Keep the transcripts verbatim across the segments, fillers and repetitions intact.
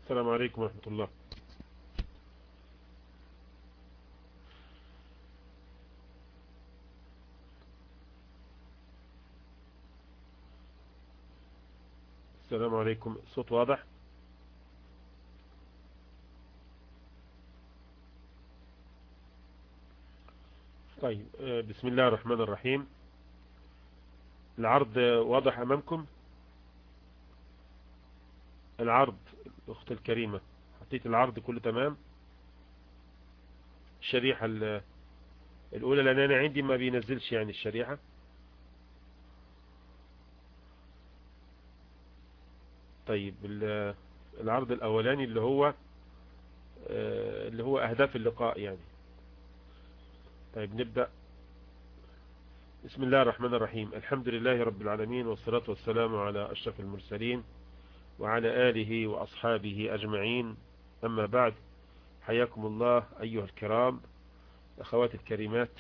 السلام عليكم ورحمة الله. السلام عليكم. صوت واضح؟ طيب، بسم الله الرحمن الرحيم. العرض واضح أمامكم؟ العرض الأخت الكريمة، حطيت العرض كله تمام؟ الشريحة الأولى، لأن أنا عندي ما بينزلش يعني الشريحة. طيب، العرض الأولاني اللي هو اللي هو أهداف اللقاء يعني. طيب نبدأ. بسم الله الرحمن الرحيم. الحمد لله رب العالمين، والصلاة والسلام على أشرف المرسلين وعلى آله وأصحابه أجمعين، أما بعد. حياكم الله أيها الكرام، أخوات الكريمات،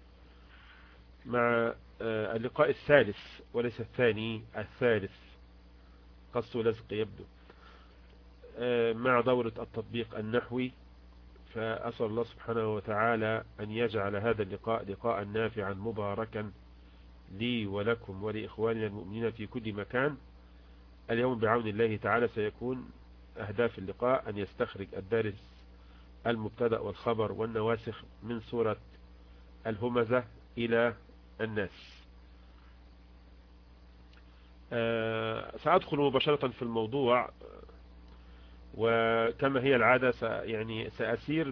مع اللقاء الثالث وليس الثاني، الثالث، قص ولزق يبدو، مع دورة التطبيق النحوي. فأسأل الله سبحانه وتعالى أن يجعل هذا اللقاء لقاء نافعا مباركا لي ولكم ولإخواننا المؤمنين في كل مكان. اليوم بعون الله تعالى سيكون أهداف اللقاء أن يستخرج الدارس المبتدأ والخبر والنواسخ من سورة الهمزة إلى الناس. أه سأدخل مباشرة في الموضوع، وكما هي العادة يعني سأسير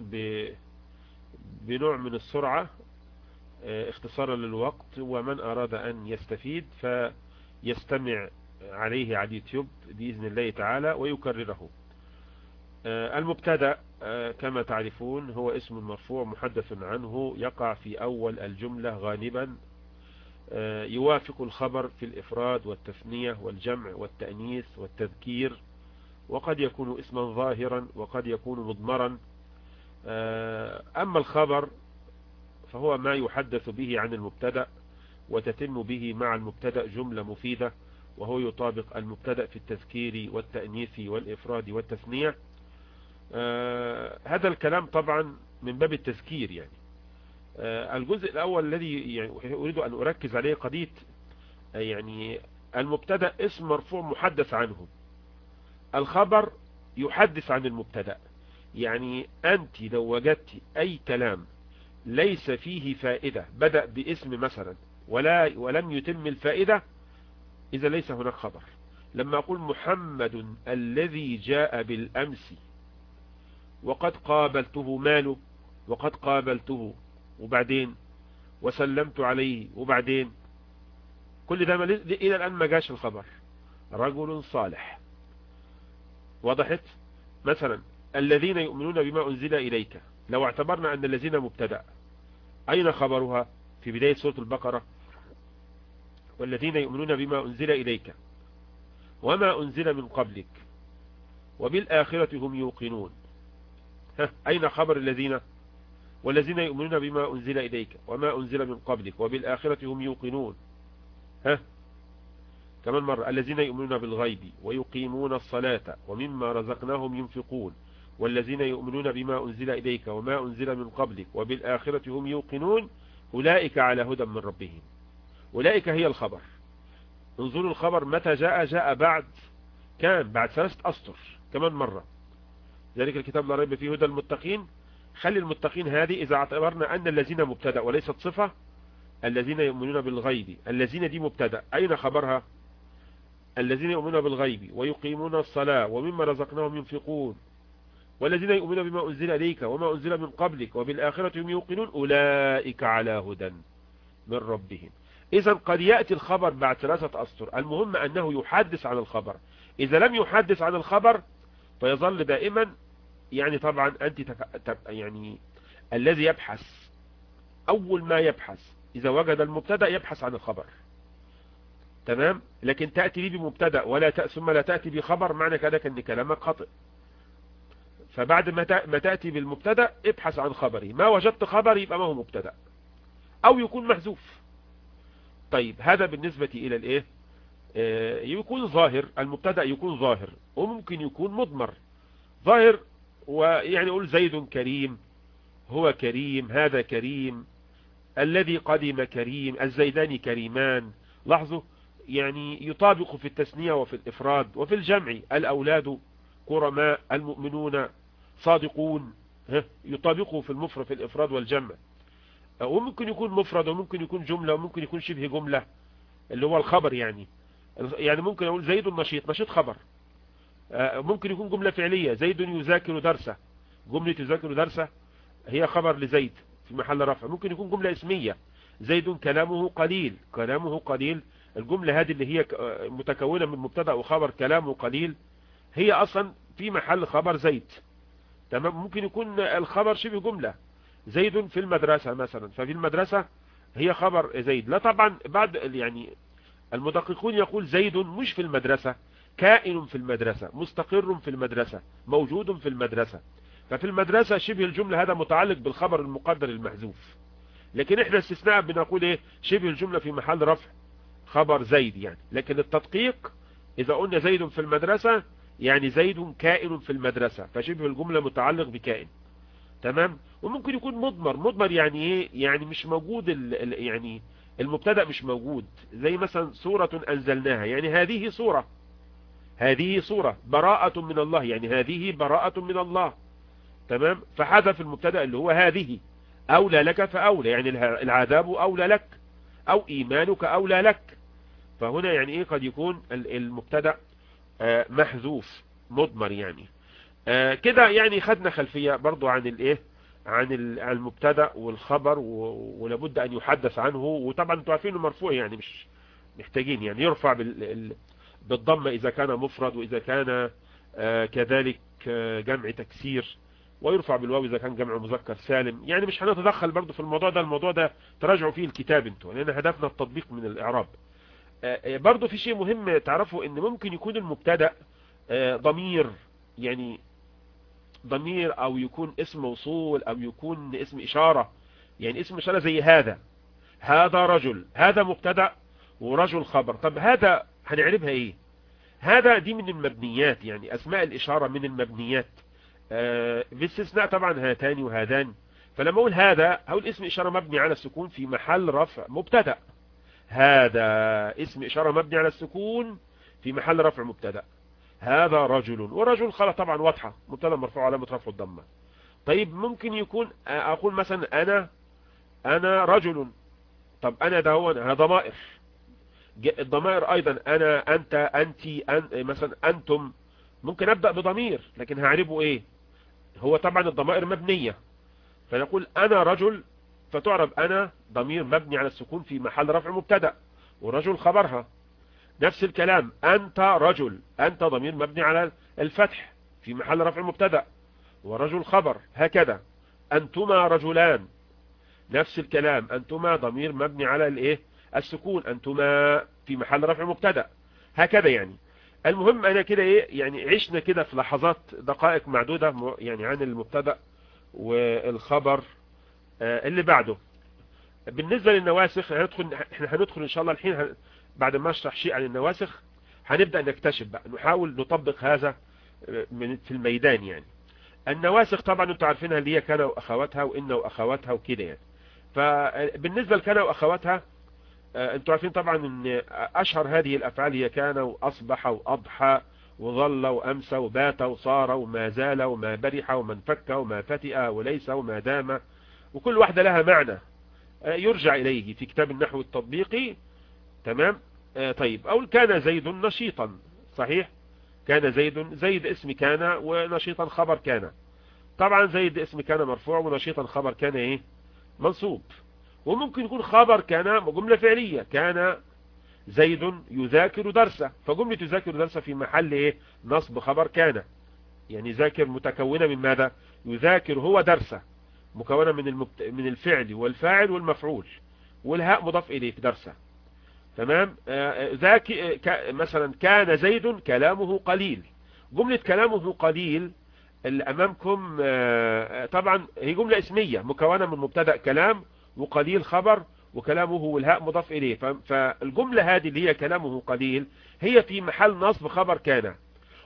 بنوع من السرعة اختصارا للوقت، ومن أراد أن يستفيد فيستمع عليه على اليوتيوب بإذن الله تعالى ويكرره. المبتدأ كما تعرفون هو اسم مرفوع محدث عنه يقع في أول الجملة غالبا، يوافق الخبر في الإفراد والتثنية والجمع والتأنيث والتذكير، وقد يكون اسما ظاهرا وقد يكون مضمرا. أما الخبر فهو ما يحدث به عن المبتدأ وتتم به مع المبتدأ جملة مفيدة، وهو يطابق المبتدأ في التذكير والتأنيث والإفراد والتثنية. آه هذا الكلام طبعا من باب التذكير يعني. آه الجزء الأول الذي يعني أريد أن أركز عليه قضية آه يعني المبتدأ اسم مرفوع محدث عنه، الخبر يحدث عن المبتدأ. يعني أنت لو وجدت أي كلام ليس فيه فائدة بدأ باسم مثلا ولا ولم يتم الفائدة، إذا ليس هناك خبر. لما أقول محمد الذي جاء بالأمس وقد قابلته، ماله؟ وقد قابلته وبعدين وسلمت عليه وبعدين، كل ده إلى الآن ما جاش الخبر. رجل صالح. وضحت؟ مثلا الذين يؤمنون بما أنزل إليك، لو اعتبرنا أن الذين مبتدأ، أين خبرها؟ في بداية سورة البقرة، والذين يؤمنون بما أنزل إليك وما أنزل من قبلك وبالآخرة هم يوقنون. ها، أين خبر الذين؟ والذين يؤمنون بما أنزل إليك وما أنزل من قبلك وبالآخرة هم يوقنون. ها، كمان مرة، الذين يؤمنون بالغيب ويقيمون الصلاة ومما رزقناهم ينفقون والذين يؤمنون بما أنزل إليك وما أنزل من قبلك وبالآخرة هم يوقنون أولئك على هدى من ربهم. أولئك هي الخبر. انظروا الخبر متى جاء؟ جاء بعد كان بعد ثلاثة أسطر. كمان مرة، ذلك الكتاب لا ريب فيه هدى المتقين. خلي المتقين هذه إذا اعتبرنا أن الذين مبتدأ وليست صفة. الذين يؤمنون بالغيب، الذين دي مبتدأ، أين خبرها؟ الذين يؤمنون بالغيب ويقيمون الصلاة ومما رزقناهم ينفقون والذين يؤمنون بما أنزل إليك وما أنزل من قبلك وبالآخرة هم يوقنون أولئك على هدى من ربهم. إذا قد يأتي الخبر بعد ثلاثة أسطر، المهم أنه يحدث عن الخبر. إذا لم يحدث عن الخبر فيظل دائما يعني طبعا أنت تك... يعني الذي يبحث أول ما يبحث إذا وجد المبتدأ يبحث عن الخبر، تمام. لكن تأتي لي بمبتدأ ولا ت... ثم لا تأتي بخبر، معنى كذلك أن كلامك خطئ. فبعد ما, ت... ما تأتي بالمبتدأ ابحث عن خبره، ما وجدت خبر يبقى ما هو مبتدأ أو يكون محذوف. طيب، هذا بالنسبة إلى الإيه؟ آه يكون ظاهر، المبتدأ يكون ظاهر وممكن يكون مضمر. ظاهر، ويعني يقول زيد كريم، هو كريم، هذا كريم، الذي قدم كريم، الزيدان كريمان. لاحظوا يعني يطابق في التثنية وفي الإفراد وفي الجمع. الأولاد كرماء، المؤمنون صادقون، يطابقه في المفرد في الإفراد والجمع. وممكن يكون مفرد، وممكن يكون جملة، وممكن يكون شبه جملة اللي هو الخبر. يعني يعني ممكن أقول زيد نشيط، نشيط خبر. ممكن يكون جملة فعلية، زيد يذاكر درسه، جملة يذاكر درسه هي خبر لزيد في محل رفع. ممكن يكون جملة اسمية، زيد كلامه قليل، كلامه قليل. الجملة هذه اللي هي متكونة من مبتدا وخبر كلامه قليل، هي أصلا في محل خبر زيد. تمام. ممكن يكون الخبر شبه جملة، زيد في المدرسة مثلا، ففي المدرسة هي خبر زيد. لا طبعا بعد يعني المدققون يقول زيد مش في المدرسة، كائن في المدرسة، مستقر في المدرسة، موجود في المدرسة. ففي المدرسة شبه الجملة هذا متعلق بالخبر المقدر المحذوف. لكن احنا استثناء بنقول ايه؟ شبه الجملة في محل رفع خبر زيد يعني. لكن التدقيق اذا قلنا زيد في المدرسة يعني زيد كائن في المدرسة، فشبه الجملة متعلق بكائن. تمام. وممكن يكون مضمر. مضمر يعني ايه؟ يعني مش موجود ال ال يعني المبتدا مش موجود. زي مثلا سورة انزلناها، يعني هذه سورة، هذه سورة. براءة من الله، يعني هذه براءة من الله. تمام. فحذف المبتدا اللي هو هذه. اولى لك فاولى، يعني العذاب اولى لك، او ايمانك اولى لك. فهنا يعني ايه؟ قد يكون المبتدا محذوف مضمر يعني. كده يعني خدنا خلفية برضو عن الايه، عن المبتدا والخبر، ولابد ان يحدث عنه. وطبعا انتوا عارفين انه مرفوع، يعني مش محتاجين يعني يرفع بالضمه اذا كان مفرد، واذا كان كذلك جمع تكسير، ويرفع بالواو اذا كان جمع مذكر سالم. يعني مش هنتدخل برضو في الموضوع ده، الموضوع ده تراجعوا فيه الكتاب انتوا، لان هدفنا التطبيق من الاعراب. برضو في شيء مهم تعرفوا، ان ممكن يكون المبتدا ضمير، يعني ضمير، او يكون اسم موصول، او يكون اسم اشارة. يعني اسم اشارة زي هذا، هذا رجل، هذا مبتدا ورجل خبر. طب هذا هنعربها ايه؟ هذا دي من المبنيات، يعني اسماء الاشارة من المبنيات، آه باستثناء طبعا هاتان وهذان. فلما اقول هذا هقول اسم اشارة مبني على السكون في محل رفع مبتدا. هذا اسم اشارة مبني على السكون في محل رفع مبتدا. هذا رجل، ورجل خلاص طبعا واضحة، مبتدا مرفوع علامة رفعه الضمة. طيب ممكن يكون اقول مثلا انا انا رجل. طب انا ده هو هذا ضمائر، الضمائر ايضا انا، انت، انت، أن مثلا انتم. ممكن ابدأ بضمير لكن هعربه ايه؟ هو طبعا الضمائر مبنية، فنقول انا رجل، فتعرب انا ضمير مبني على السكون في محل رفع مبتدا، ورجل خبرها. نفس الكلام انت رجل، انت ضمير مبني على الفتح في محل رفع مبتدا، ورجل خبر. هكذا انتما رجلان، نفس الكلام انتما ضمير مبني على الايه؟ السكون، انتما في محل رفع مبتدا. هكذا يعني. المهم انا كده ايه، يعني عشنا كده في لحظات دقائق معدودة يعني عن المبتدا والخبر. آه اللي بعده بالنسبة للنواسخ هندخل، احنا هندخل ان شاء الله الحين هن... بعد ما اشرح شيء عن النواسخ هنبدأ نكتشف بقى، نحاول نطبق هذا من في الميدان. يعني النواسخ طبعا انتوا عارفينها اللي هي كان واخواتها وان واخواتها وكده يعني. فبالنسبة لكان واخواتها انتوا عارفين طبعا ان اشهر هذه الافعال هي كان واصبح واضحى وظل وامسى وبات وصار وما زال وما برح وما انفك وما فتئ وليس وما دام، وكل واحدة لها معنى يرجع اليه في كتاب النحو التطبيقي. تمام. آه طيب اقول كان زيد نشيطا، صحيح، كان زيد، زيد اسم كان، ونشيطا خبر كان. طبعا زيد اسم كان مرفوع، ونشيطا خبر كان ايه؟ منصوب. وممكن يكون خبر كان جملة فعلية، كان زيد يذاكر درسه، فجملة يذاكر درسه في محل ايه؟ نصب خبر كان. يعني ذاكر متكونة من ماذا؟ يذاكر هو درسه، مكونة من المبت... من الفعل والفاعل والمفعول، والهاء مضاف اليه في درسه. تمام. ذاك ك... مثلا كان زيد كلامه قليل. جملة كلامه قليل اللي امامكم طبعا هي جملة اسمية مكونة من مبتدا كلام وقليل خبر، وكلامه والهاء مضاف اليه. فالجملة هذه اللي هي كلامه قليل هي في محل نصب خبر كان.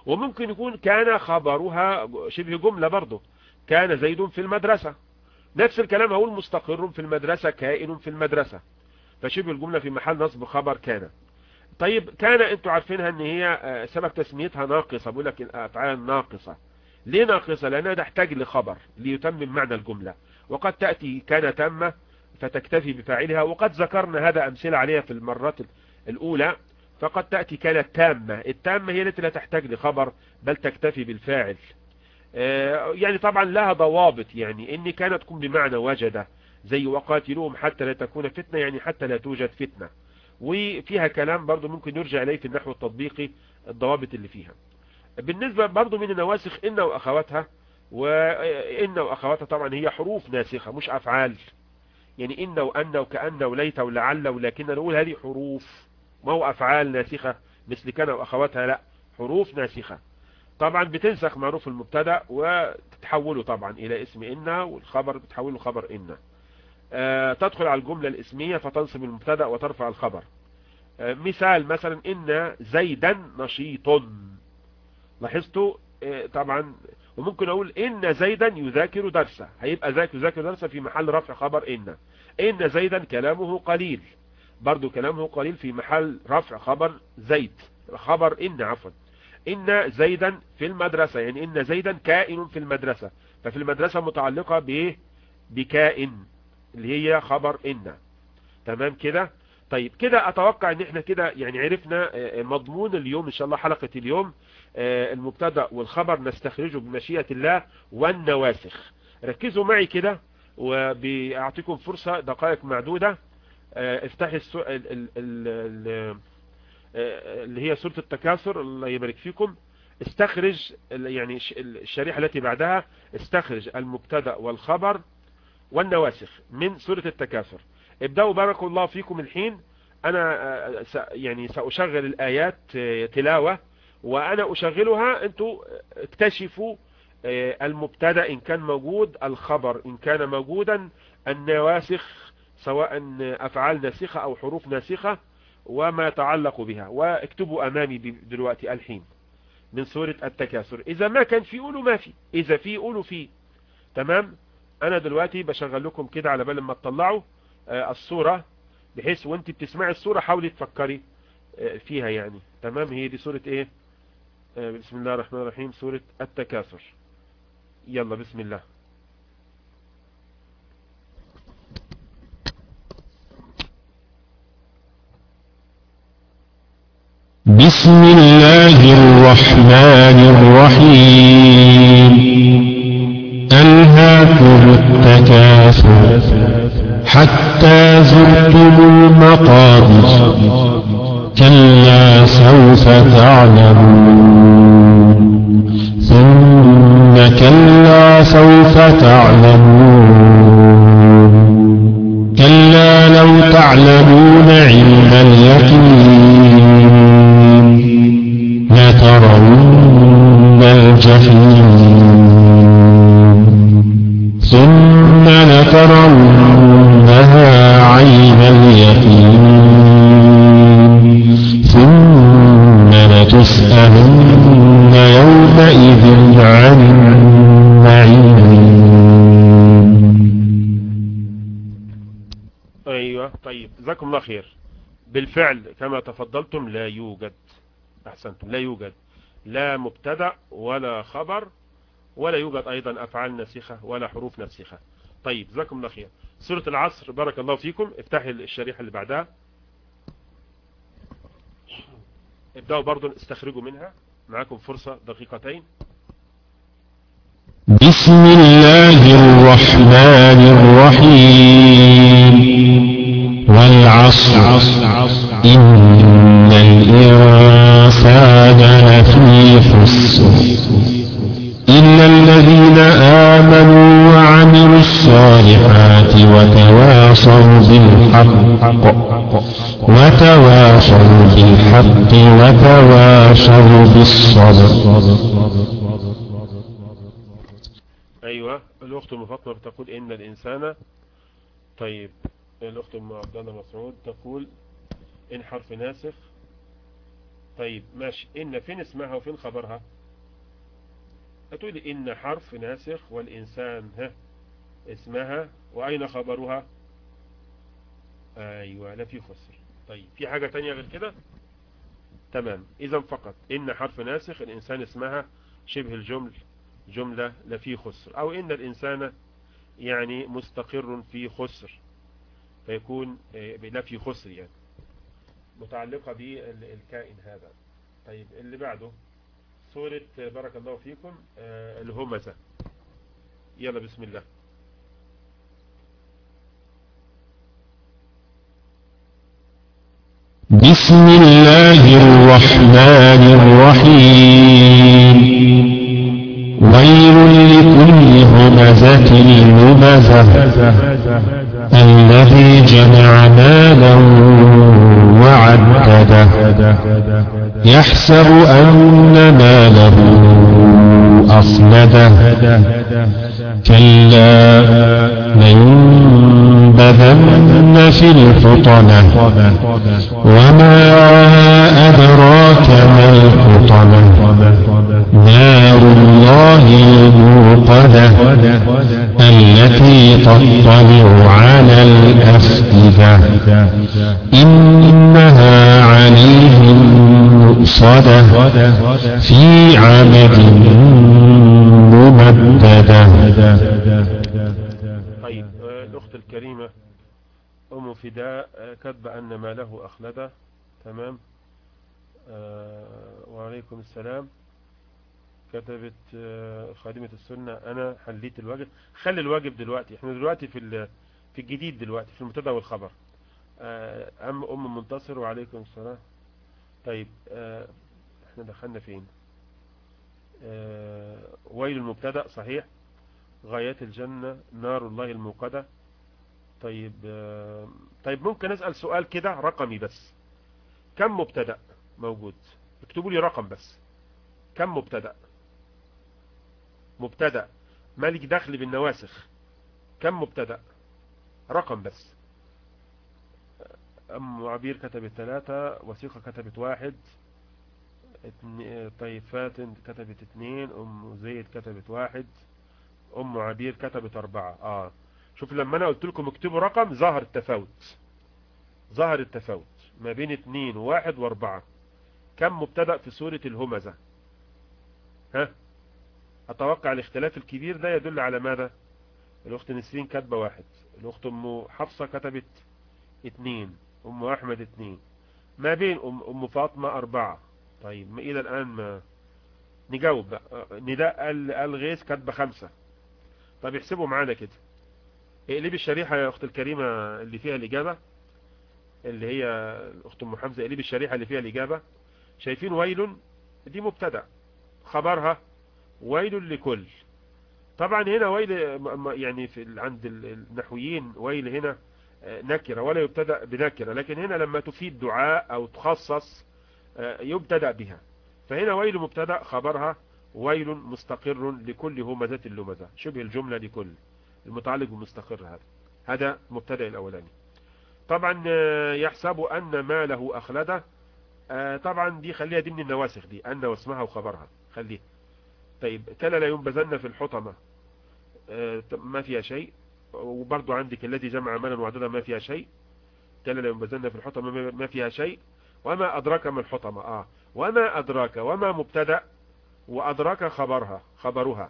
وممكن يكون كان خبرها شبه جملة برضه، كان زيد في المدرسة، نفس الكلام هقول مستقر في المدرسة كائن في المدرسة، فشبه الجملة في محل نصب خبر كان. طيب كان انتوا عارفينها ان هي سبب تسميتها ناقصة، بقول لك الافعال ناقصة. ليه ناقصة؟ لانها تحتاج لخبر ليتمم معنى الجملة، وقد تأتي كان تامة فتكتفي بفاعلها، وقد ذكرنا هذا امثلة عليها في المرات الاولى. فقد تأتي كانت تامة، التامة هي التي لا تحتاج لخبر بل تكتفي بالفاعل. يعني طبعا لها ضوابط، يعني ان كانت تكون بمعنى وجد، زي وقاتلوهم حتى لا تكون فتنة، يعني حتى لا توجد فتنة. وفيها كلام برضو ممكن يرجع إليه في النحو التطبيقي الضوابط اللي فيها. بالنسبة برضو من النواسخ إن وأخواتها، وإن وأخواتها طبعا هي حروف ناسخة مش أفعال، يعني إن وأن وكأن وليت ولعل ولكن، نقول هذه حروف، ما هو أفعال ناسخة مثل كان وأخواتها، لا حروف ناسخة. طبعا بتنسخ معروف المبتدا وتتحوله طبعا إلى اسم إن، والخبر بتحوله خبر إن. آه تدخل على الجملة الاسمية فتنصب المبتدا وترفع الخبر. آه مثال مثلا إن زيدا نشيط، لاحظتوا؟ آه طبعا. وممكن أقول إن زيدا يذاكر درسه، هيبقى ذاك يذاكر درسه في محل رفع خبر إن. إن زيدا كلامه قليل، برضو كلامه قليل في محل رفع خبر زيد، خبر إن عفوا. إن زيدا في المدرسة، يعني إن زيدا كائن في المدرسة، ففي المدرسة متعلقة بإيه؟ بكائن اللي هي خبر إن. تمام كده؟ طيب كده أتوقع إن إحنا كده يعني عرفنا مضمون اليوم إن شاء الله، حلقة اليوم المبتدأ والخبر نستخرجه بمشيئة الله والنواسخ. ركزوا معي كده، وبأعطيكم فرصة دقائق معدودة. افتح السؤال اللي هي سورة التكاثر، الله يبارك فيكم. استخرج يعني الشريحة التي بعدها، استخرج المبتدأ والخبر والنواسخ من سورة التكاثر. ابدأوا بارك الله فيكم الحين. أنا يعني سأشغل الآيات تلاوة، وأنا أشغلها أنتوا اكتشفوا المبتدأ إن كان موجود، الخبر إن كان موجودا، النواسخ سواء أفعال ناسخة أو حروف ناسخة وما يتعلق بها، واكتبوا أمامي دلوقتي الحين من سورة التكاثر. إذا ما كان في قولوا ما في، إذا في قولوا في. تمام. أنا دلوقتي بشغل لكم كده على بال ما تطلعوا الصورة، بحيث وانت بتسمعي الصورة حاولي تفكري فيها يعني. تمام. هي دي سورة ايه؟ بسم الله الرحمن الرحيم، سورة التكاثر. يلا بسم الله. بسم الله الرحمن الرحيم. ألهاكم التكاثر حتى زرتم المقابر، كلا سوف تعلمون، ثم كلا سوف تعلمون، كلا لو تعلمون علم اليقين لترون الجحيم، ثم لترونها عين اليقين، ثم لتسألن يومئذ عن النعيم. ايوه طيب جزاكم الله خير. بالفعل كما تفضلتم لا يوجد، احسنتم، لا يوجد لا مبتدأ ولا خبر، ولا يوجد ايضا افعال ناسخة ولا حروف ناسخة. طيب جزاكم الله خير. سورة العصر بارك الله فيكم. افتحي الشريحة اللي بعدها، ابدأوا برضو استخرجوا منها، معاكم فرصة دقيقتين. بسم الله الرحمن الرحيم. والعصر إن الإنسان لفي خسر إلا الذين آمنوا وعملوا الصالحات وتواصوا بالحق وتواصوا بالحق وتواصوا بالصبر. ايوه الاخت ام فاطمه بتقول ان الانسان. طيب الاخت ام عبد الله مسعود تقول ان حرف ناسخ. طيب ماشي. ان فين اسمها وفين خبرها؟ هتقول إن حرف ناسخ والإنسان ها اسمها وأين خبرها؟ أيوة لا في خسر. طيب في حاجة تانية غير كده؟ تمام. إذا فقط إن حرف ناسخ، الإنسان اسمها، شبه الجمل جملة لا في خسر، أو إن الإنسان يعني مستقر في خسر، فيكون لا في خسر يعني متعلقة بالكائن هذا. طيب اللي بعده سورة بارك الله فيكم الهمزة. يلا بسم الله. بسم الله الرحمن الرحيم. ويل لكل همزة لمزة الذي جمع مالا وعدده يحسب أن ماله أخلده كلا لينبذن في الحطمة وما أدراك ما الحطمة نار الله الموقدة التي تطلع على الأفئدة إنها عليهم مؤصدة في عمد ممددة. طيب الأخت الكريمة أم فداء كتب أن ما له أخلده. تمام. وعليكم السلام. كتبت خادمة السنة أنا حليت الواجب. خلي الواجب دلوقتي، احنا دلوقتي في في الجديد دلوقتي في المبتدا والخبر. أم أم منتصر وعليكم السلام. طيب احنا دخلنا فين؟ ويل المبتدا صحيح، غايات الجنة، نار الله الموقدة. طيب طيب ممكن أسأل سؤال كده رقمي بس؟ كم مبتدا موجود؟ اكتبوا لي رقم بس. كم مبتدا؟ مبتدا مالك دخل بالنواسخ. كم مبتدا؟ رقم بس. أم عبير كتبت ثلاثة، وثيقة كتبت واحد. طيب فاتن كتبت اثنين، أم زيد كتبت واحد، أم عبير كتبت أربعة. آه شوف لما أنا قلت لكم اكتبوا رقم ظهر التفاوت، ظهر التفاوت ما بين اثنين وواحد واربعة. كم مبتدأ في سورة الهمزة؟ ها أتوقع الاختلاف الكبير ده يدل على ماذا؟ الأخت نسرين كتبة واحد، الأخت أم حفصة كتبت اثنين، أم أحمد اثنين، ما بين أم, أم فاطمة أربعة. طيب ما إلى الآن ما نجاوب بقى. نداء الغيث كتبة خمسة. طيب احسبوا معانا كده. اقلبي الشريحة يا أخت الكريمة اللي فيها الإجابة، اللي هي الأخت أم حمزة، اقلبي الشريحة اللي فيها الإجابة. شايفين ويل دي مبتدأ، خبرها ويل لكل. طبعا هنا ويل يعني في عند النحويين ويل هنا نكرة ولا يبتدأ بنكرة، لكن هنا لما تفيد دعاء أو تخصص يبتدأ بها. فهنا ويل مبتدأ، خبرها ويل مستقر لكل همزة اللمزة، شبه الجملة لكل المتعلق بالمستقر. هذا هذا مبتدأ الأولاني. طبعا يحسب أن ما له أخلده. طبعا دي خليها دي من النواسخ دي، أن واسمها وخبرها خليها. طيب كلا لا ينبذن في الحطمة ما فيها شيء، وبرضو عندك الذي جمع مالا وعددا ما فيها شيء. كلا لا ينبذن في الحطمة ما فيها شيء. وما أدراك ما الحطمة. آه وما أدراك، وما مبتدأ، وأدراك خبرها خبرها.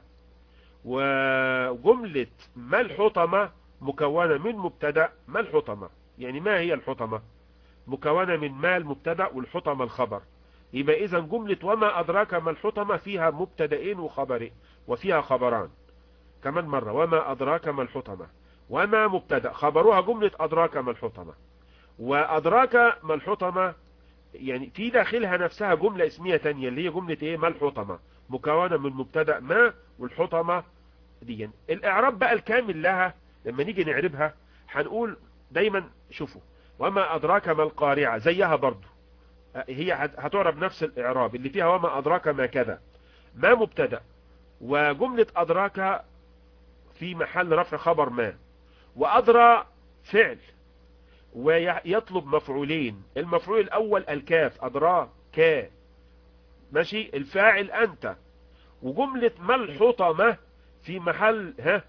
وجملة ما الحطمة مكونة من مبتدأ. ما الحطمة يعني ما هي الحطمة؟ مكونة من ما المبتدأ والحطمة الخبر. يبقى إذا جملة وما أدراك ما الحطمة فيها مبتدئين وخبرين وفيها خبران. كمان مرة وما أدراك ما الحطمة، وما مبتدأ خبرها جملة أدراك ما الحطمة. وأدراك ما الحطمة يعني في داخلها نفسها جملة اسمية تانية اللي هي جملة ايه؟ ما الحطمة، مكونة من مبتدأ ما والحطمة دي. الإعراب بقى الكامل لها لما نيجي نعربها هنقول دايما شوفوا وما أدراك ما القارعة زيها برضو، هي هتعرب نفس الإعراب اللي فيها وما أدراك ما كذا. ما مبتدأ وجملة أدراك في محل رفع خبر ما، وأدرى فعل ويطلب مفعولين. المفعول الأول الكاف أدرى كا ماشي، الفاعل أنت، وجملة ما الحطمة في محل ها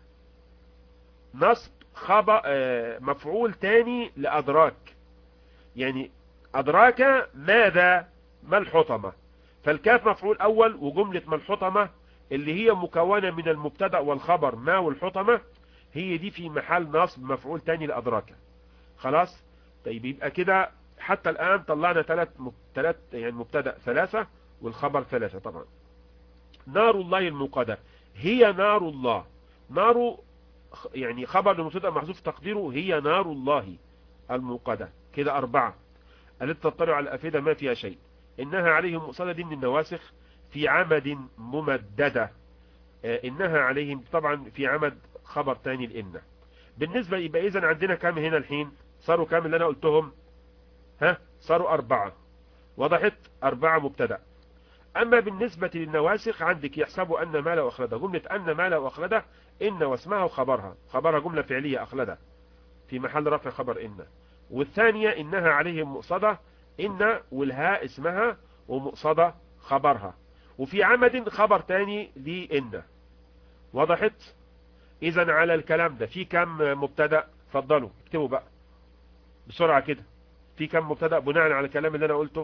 نصب خبر مفعول تاني لأدراك، يعني أدراك ماذا ما الحطمة، فالكاف مفعول أول، وجملة ما الحطمة اللي هي مكونة من المبتدأ والخبر ما والحطمة هي دي في محل نصب مفعول تاني لأدراك. خلاص. طيب يبقى كده حتى الآن طلعنا ثلاث ثلاث يعني مبتدأ ثلاثة والخبر ثلاثة. طبعا نار الله الموقدة هي نار الله، نار يعني خبر لمبتدأ محذوف تقديره هي نار الله الموقدة. كده أربعة. التي تطلع على الأفئدة ما فيها شيء. إنها عليهم مؤصدة دي من النواسخ في عمد ممددة. آه إنها عليهم طبعا في عمد خبر تاني لإن. بالنسبة يبقى إذن عندنا كام هنا الحين؟ صاروا كام اللي أنا قلتهم؟ ها صاروا أربعة. وضحت؟ أربعة مبتدأ. أما بالنسبة للنواسخ عندك يحسبوا أن ما له أخلده، جملة أن ما له أخلده إن واسمها وخبرها، خبرها جملة فعلية أخلده في محل رفع خبر إن. والثانية إنها عليهم مؤصدة، إن والهاء اسمها ومؤصدة خبرها، وفي عمد خبر تاني لإن. وضحت؟ إذن على الكلام ده في كم مبتدأ؟ فضلوا اكتبوا بقى بسرعة كده، في كم مبتدأ بناء على الكلام اللي أنا قلته؟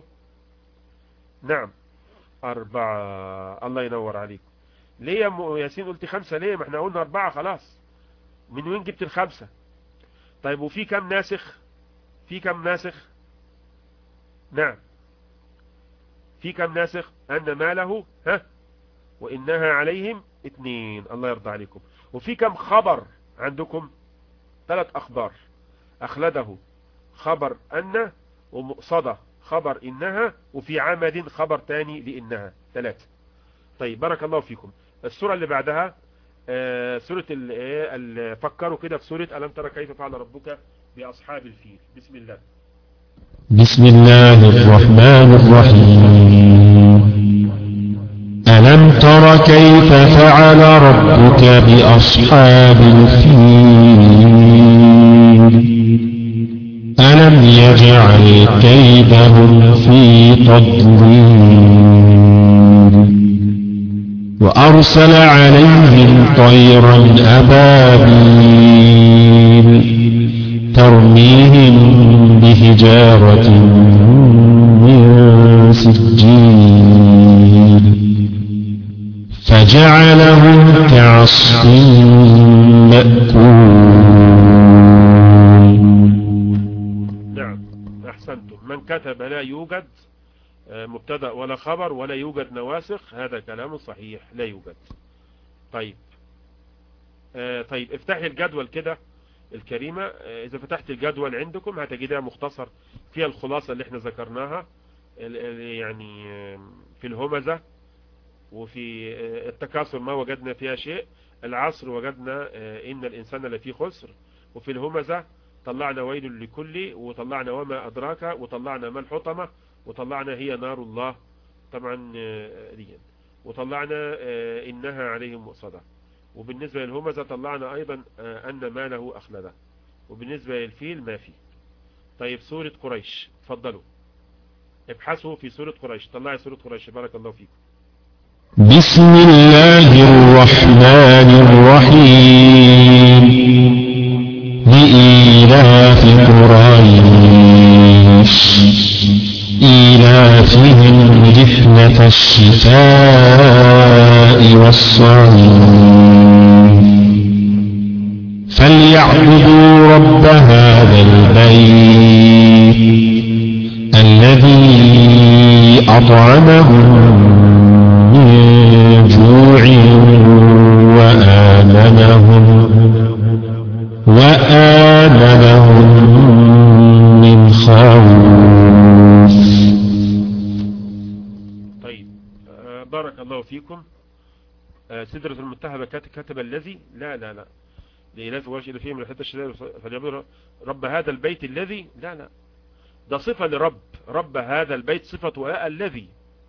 نعم أربعة. الله ينور عليك. ليه يا ياسين قلت خمسة ليه؟ ما احنا قلنا أربعة خلاص. من وين جبت الخمسة؟ طيب وفي كم ناسخ؟ في كم ناسخ؟ نعم في كم ناسخ؟ أن ما له ها وإنها عليهم اثنين. الله يرضى عليكم. وفي كم خبر عندكم؟ ثلاث أخبار. أخلده خبر أن، ومؤصدة خبر إنها، وفي عمد خبر تاني لإنها. ثلاثة. طيب بارك الله فيكم. السورة اللي بعدها آه سورة ال فكروا كده في سورة ألم ترى كيف فعل ربك بأصحاب الفيل. بسم الله. بسم الله الرحمن الرحيم. ألم تر كيف فعل ربك بأصحاب الفيل ألم يجعل كيدهم في تضليل وأرسل عليهم طيرا أبابيل ترميهم بحجارة من سجيل فجعلهم كعصف مأكول. نعم أحسنتم. من كتب لا يوجد مبتدأ ولا خبر ولا يوجد نواسخ، هذا كلام صحيح لا يوجد. طيب آه طيب افتحي الجدول كده الكريمة. آه إذا فتحت الجدول عندكم هتجدها مختصر فيها الخلاصة اللي احنا ذكرناها، يعني في الهمزة وفي التكاثر ما وجدنا فيها شيء، العصر وجدنا آه إن الإنسان لفي خسر، وفي الهمزة طلعنا ويل لكل، وطلعنا وما أدراك، وطلعنا ما الحطمة، وطلعنا هي نار الله طبعا دي، وطلعنا إنها عليهم مؤصدة. وبالنسبة للهمزة طلعنا أيضا أن ما له أخلده، وبالنسبة للفيل ما فيه. طيب سورة قريش تفضلوا ابحثوا في سورة قريش. طلعي سورة قريش بارك الله فيكم. بسم الله الرحمن الرحيم. لإيلاف قريش إيلافهم رحلة الشتاء والصيف فليعبدوا رب هذا البيت الذي أطعمهم من جوع وآمنهم وآمنهم من خوف. طيب آه بارك الله فيكم. آه سدرة المنتهى كتب الذي لا لا لا لإلاف ورش إلى فيه من الحتة الشدائد فليعبدوا رب هذا البيت الذي لا لا ده صفة لرب. رب هذا البيت صفة ولاء الذي.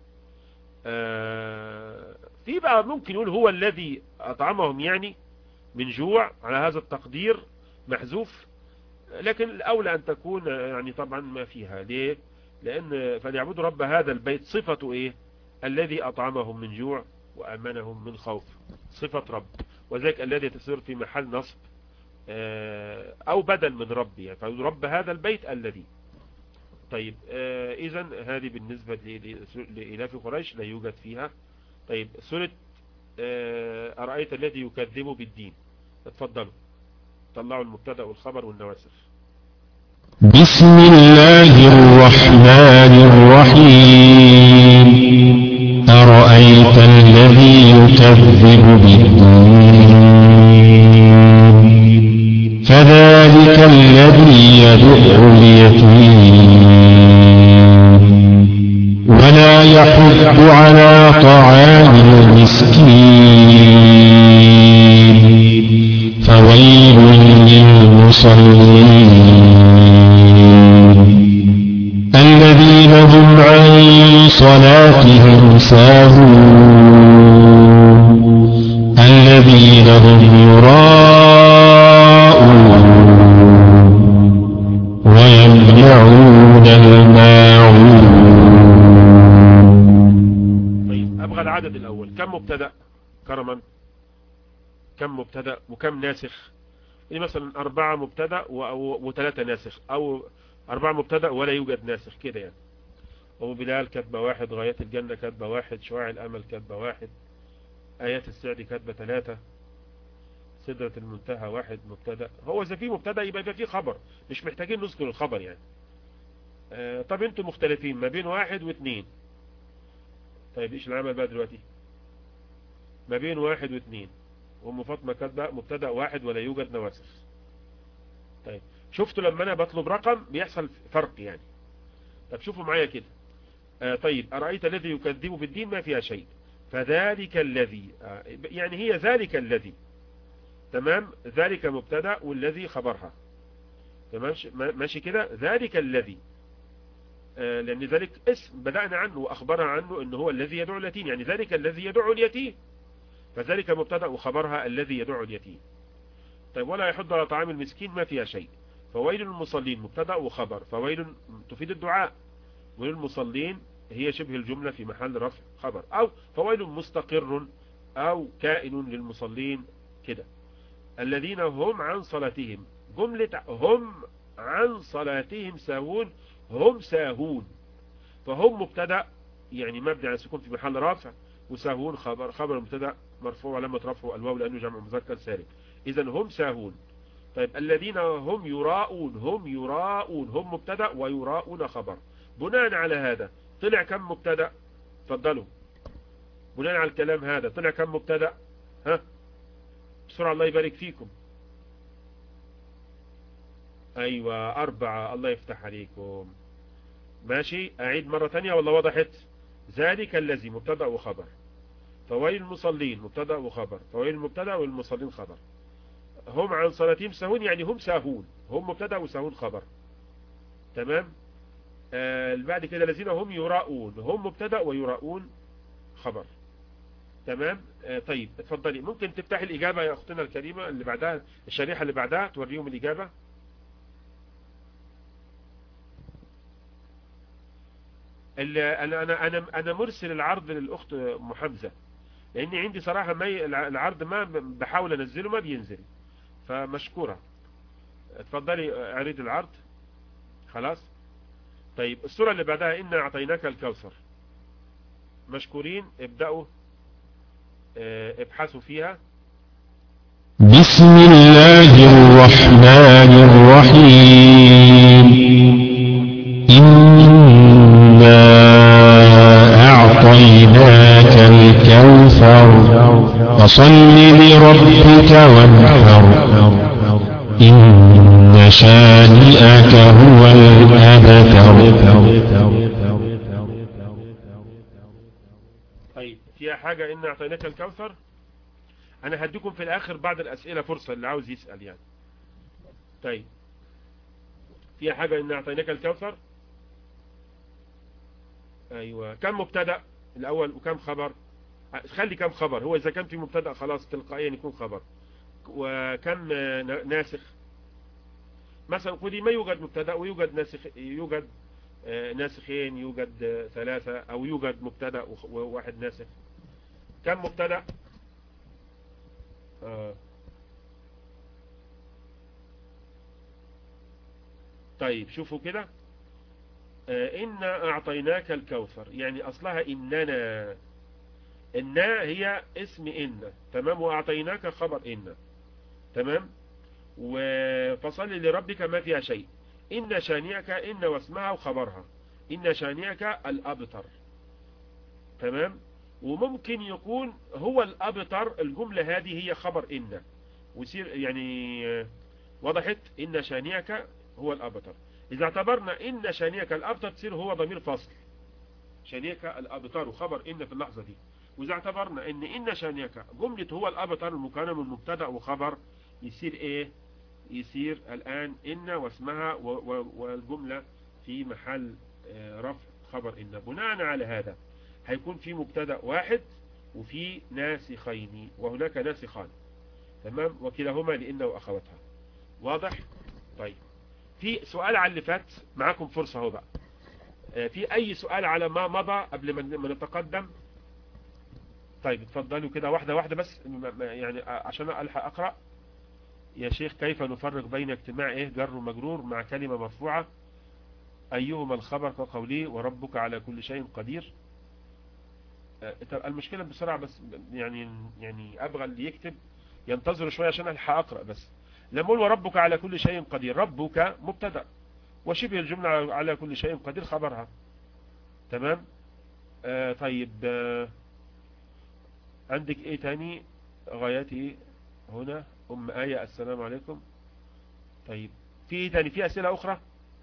آه في بقى ممكن يقول هو الذي أطعمهم يعني من جوع، على هذا التقدير محذوف، لكن الأولى أن تكون يعني طبعا ما فيها. ليه؟ لأن فليعبدوا رب هذا البيت صفة إيه؟ الذي أطعمهم من جوع وأمنهم من خوف، صفة رب، وذلك الذي تصير في محل نصب أو بدل من رب، يعني فرب هذا البيت الذي. طيب إذن هذه بالنسبة لإلاف قريش لا يوجد فيها. طيب سورة أرأيت الذي يكذب بالدين، اتفضلوا طلعوا المبتدأ والخبر والنواسخ. بسم الله الرحمن الرحيم. أرأيت الذي يكذب بالدين فذلك الذي يدعو اليتيم ولا يحض على طعام المسكين فويل للمصلين الذين هم عن صلاتهم ساهون الذين هم يراءون ويمنعون الماعون. طيب أبغى العدد الأول، كم مبتدأ كرما؟ كم مبتدأ وكم ناسخ؟ يعني مثلا أربعة مبتدأ وثلاثة ناسخ، أو أربعة مبتدأ ولا يوجد ناسخ كده يعني. أبو بلال كاتبة واحد، غايات الجنة كاتبة واحد، شعاع الأمل كاتبة واحد، آيات السعد كاتبة ثلاثة، سدرة المنتهى واحد مبتدأ. هو إذا في مبتدأ يبقى يبقى في خبر، مش محتاجين نذكر الخبر يعني. آه طب انتم مختلفين ما بين واحد واثنين. طيب ايش العمل بقى دلوقتي؟ ما بين واحد واثنين، وام فاطمة كاتبة مبتدأ واحد ولا يوجد نواسخ. طيب شفتوا لما انا بطلب رقم بيحصل فرق يعني. طب شوفوا معايا كده. آه طيب أرأيت الذي يكذب بالدين ما فيها شيء، فذلك الذي آه يعني هي ذلك الذي، تمام، ذلك مبتدأ والذي خبرها، تمام ماشي كده. ذلك الذي آه لأن ذلك اسم بدأنا عنه وأخبرها عنه إنه هو الذي يدعو اليتيم، يعني ذلك الذي يدعو اليتيم، فذلك مبتدأ وخبرها الذي يدعو اليتيم. طيب ولا يحض على طعام المسكين ما فيها شيء، فويل للمصلين مبتدأ وخبر، فويل تفيد الدعاء، وللمصلين هي شبه الجملة في محل رفع خبر، أو فويل مستقر أو كائن للمصلين كده. الذين هم عن صلاتهم، جملة هم عن صلاتهم ساهون، هم ساهون، فهم مبتدأ يعني مبني على السكون في محل رفع، وساهون خبر، خبر مبتدأ مرفوع علامة رفعه الواو لأنه جمع مذكر سالم، إذا هم ساهون. طيب الذين هم يراءون، هم يراءون، هم مبتدأ ويراءون خبر. بناء على هذا طلع كم مبتدأ؟ تفضلوا بناء على الكلام هذا طلع كم مبتدأ؟ ها بسرعة الله يبارك فيكم. ايوه اربعة، الله يفتح عليكم. ماشي اعيد مرة ثانية والله وضحت. ذلك الذي مبتدأ وخبر، فويل المصلين مبتدأ وخبر، فويل المبتدأ والمصلين خبر. هم عن صلاتهم ساهون يعني هم ساهون، هم مبتدأ وساهون خبر، تمام. آه بعد كده الذين هم يراءون، هم مبتدأ ويراءون خبر، تمام. آه طيب اتفضلي ممكن تفتح الإجابة يا أختنا الكريمة اللي بعدها، الشريحة اللي بعدها توريهم الإجابة. أنا أنا أنا أنا مرسل العرض للأخت أم حمزة، لأني عندي صراحة ما العرض ما بحاول أنزله ما بينزل، فمشكورة. اتفضلي أريد العرض خلاص. طيب السورة اللي بعدها إنا أعطيناك الكوثر، مشكورين ابدأوا ابحثوا فيها. بسم الله الرحمن الرحيم. إنا أعطيناك الكوثر فصل لربك وانحر إن شانئك هو الأبتر. طيب فيها حاجة إن أعطيناك الكوثر؟ أنا هديكم في الآخر بعد الأسئلة فرصة اللي عاوز يسأل يعني. طيب فيها حاجة إن أعطيناك الكوثر؟ أيوة. كم مبتدأ الأول وكم خبر؟ خلي كم خبر، هو إذا كان في مبتدأ خلاص تلقائيا يكون خبر. وكم ناسخ؟ مثلا خذي ما يوجد مبتدأ ويوجد ناسخ، يوجد ناسخين، يوجد ثلاثة، أو يوجد مبتدأ وواحد ناسخ. كم مبتدأ؟ آه. طيب شوفوا كده، آه إنا أعطيناك الكوثر، يعني أصلها إننا، إنا هي اسم إن، تمام، وأعطيناك خبر إن، تمام، وفصل لربك ما فيها شيء. إن شانئك، إن واسمها وخبرها، إن شانئك الأبتر، تمام. وممكن يكون هو الأبتر، الجملة هذه هي خبر إن، ويصير يعني وضحت، إن شانئك هو الأبتر. إذا اعتبرنا إن شانئك الأبتر تصير هو ضمير فصل، شانئك الأبتر خبر إن في اللحظة دي. وإذا اعتبرنا إن إن شانئك جملة هو الأبتر المكونة من مبتدأ وخبر، يصير إيه؟ يصير الآن إن واسمها والجملة في محل رفع خبر إن. بناء على هذا هيكون في مبتدأ واحد وفي ناسخين، وهناك ناسخان، تمام، وكلاهما لإن وأخواتها. واضح؟ طيب في سؤال على اللي فات، معاكم فرصة اهو بقى. في أي سؤال على ما مضى قبل ما نتقدم؟ طيب اتفضلوا كده واحدة واحدة بس، يعني عشان ألحق أقرأ. يا شيخ كيف نفرق بين اجتماع ايه جر ومجرور مع كلمة مرفوعة؟ أيهما الخبر كقوله وربك على كل شيء قدير؟ المشكلة بسرعة بس، يعني يعني أبغى اللي يكتب ينتظر شوية عشان ألحق أقرأ. بس لما أقول وربك على كل شيء قدير، ربك مبتدأ وشبه الجملة على كل شيء قدير خبرها، تمام. آه طيب آه عندك ايه تاني؟ غايتي هنا أم آية السلام عليكم. طيب في ايه تاني؟ في أسئلة أخرى؟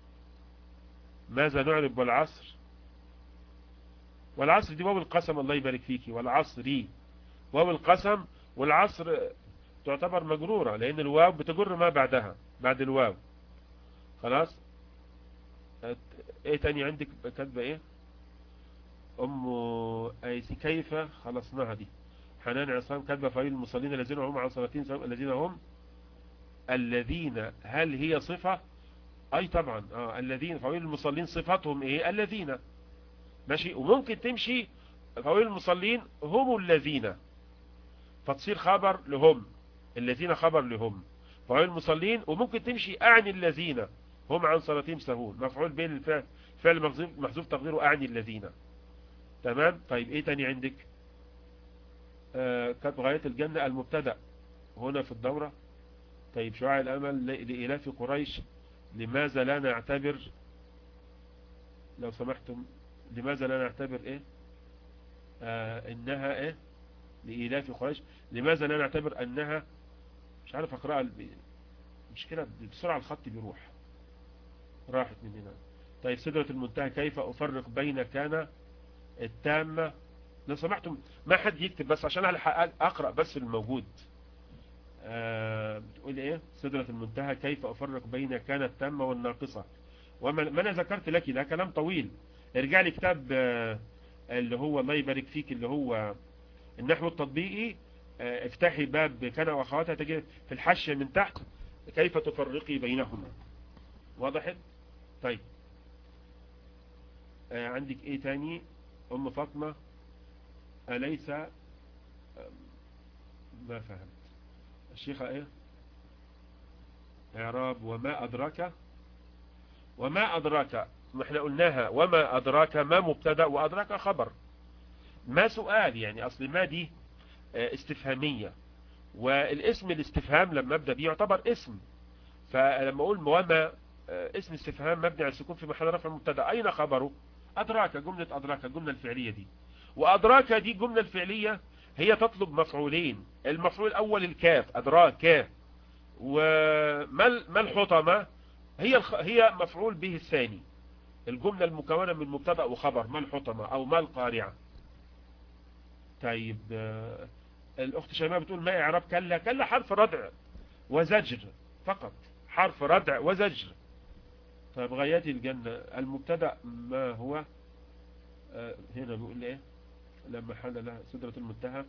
ماذا نعرب والعصر؟ والعصر دي واو القسم، الله يبارك فيكي، والعصر واو القسم، والعصر تعتبر مجرورة لأن الواو بتجر ما بعدها بعد الواو. خلاص. ايه تاني عندك كاتبه ايه؟ أم آيسي كيف خلصناها دي. حنان عصام كاتبه فاعل المصلين الذين هم على صلاتهم سواء، الذين هم الذين، هل هي صفة؟ اي طبعا اه الذين فاعل المصلين صفتهم ايه؟ الذين، ماشي. وممكن تمشي فاعل المصلين هم الذين فتصير خبر لهم، الذين خبر لهم فاعل المصلين. وممكن تمشي اعني الذين هم عن صلاتهم سهون، مفعول بين الفعل فعل محذوف تقديره اعني الذين، تمام. طيب ايه تاني عندك؟ آه كانت غاية الجنة المبتدأ هنا في الدورة. طيب شعاع الامل لإلاف قريش، لماذا لا نعتبر، لو سمحتم لماذا لا نعتبر ايه؟ آه انها ايه؟ لإلاف قريش، لماذا لا نعتبر انها، مش عارف اقرأ، مشكلة بسرعة الخط بيروح، راحت من هنا. طيب سدرة المنتهى كيف افرق بين كان التامة؟ لو سمحتم ما حد يكتب بس عشان الحق اقرأ بس الموجود. آه بتقول ايه؟ سدرة المنتهى كيف افرق بين كان التامة والناقصة؟ وما ما انا ذكرت لك ده كلام طويل، ارجع لي كتاب آه اللي هو الله يبارك فيك اللي هو النحو التطبيقي، آه افتحي باب كان واخواتها تجي في الحاشية من تحت كيف تفرقي بينهما. وضحت؟ طيب آه عندك ايه تاني؟ ام فاطمة أليس، ما فهمت الشيخة ايه؟ اعراب وما أدراك، وما أدراك ما احنا قلناها، وما أدراك ما مبتدأ وأدراك خبر، ما سؤال يعني، أصل ما دي استفهامية، والاسم الاستفهام لما أبدأ بيه يعتبر اسم، فلما أقول وما اسم استفهام مبني على السكون في محل رفع مبتدأ، أين خبره؟ أدراك، جملة أدراك الجملة الفعلية دي، وأدراك دي الجملة الفعلية هي تطلب مفعولين، المفعول الأول الكاف أدراك، وما الحطمة هي الخ... هي مفعول به الثاني، الجملة المكونة من مبتدأ وخبر، ما الحطمة أو ما القارعة. طيب آه الأخت شيماء بتقول ما إعراب كلا؟ كلا حرف ردع وزجر فقط، حرف ردع وزجر. طيب غايات الجنة المبتدأ ما هو؟ آه هنا بيقول ايه لما حل لها سدرة المنتهى؟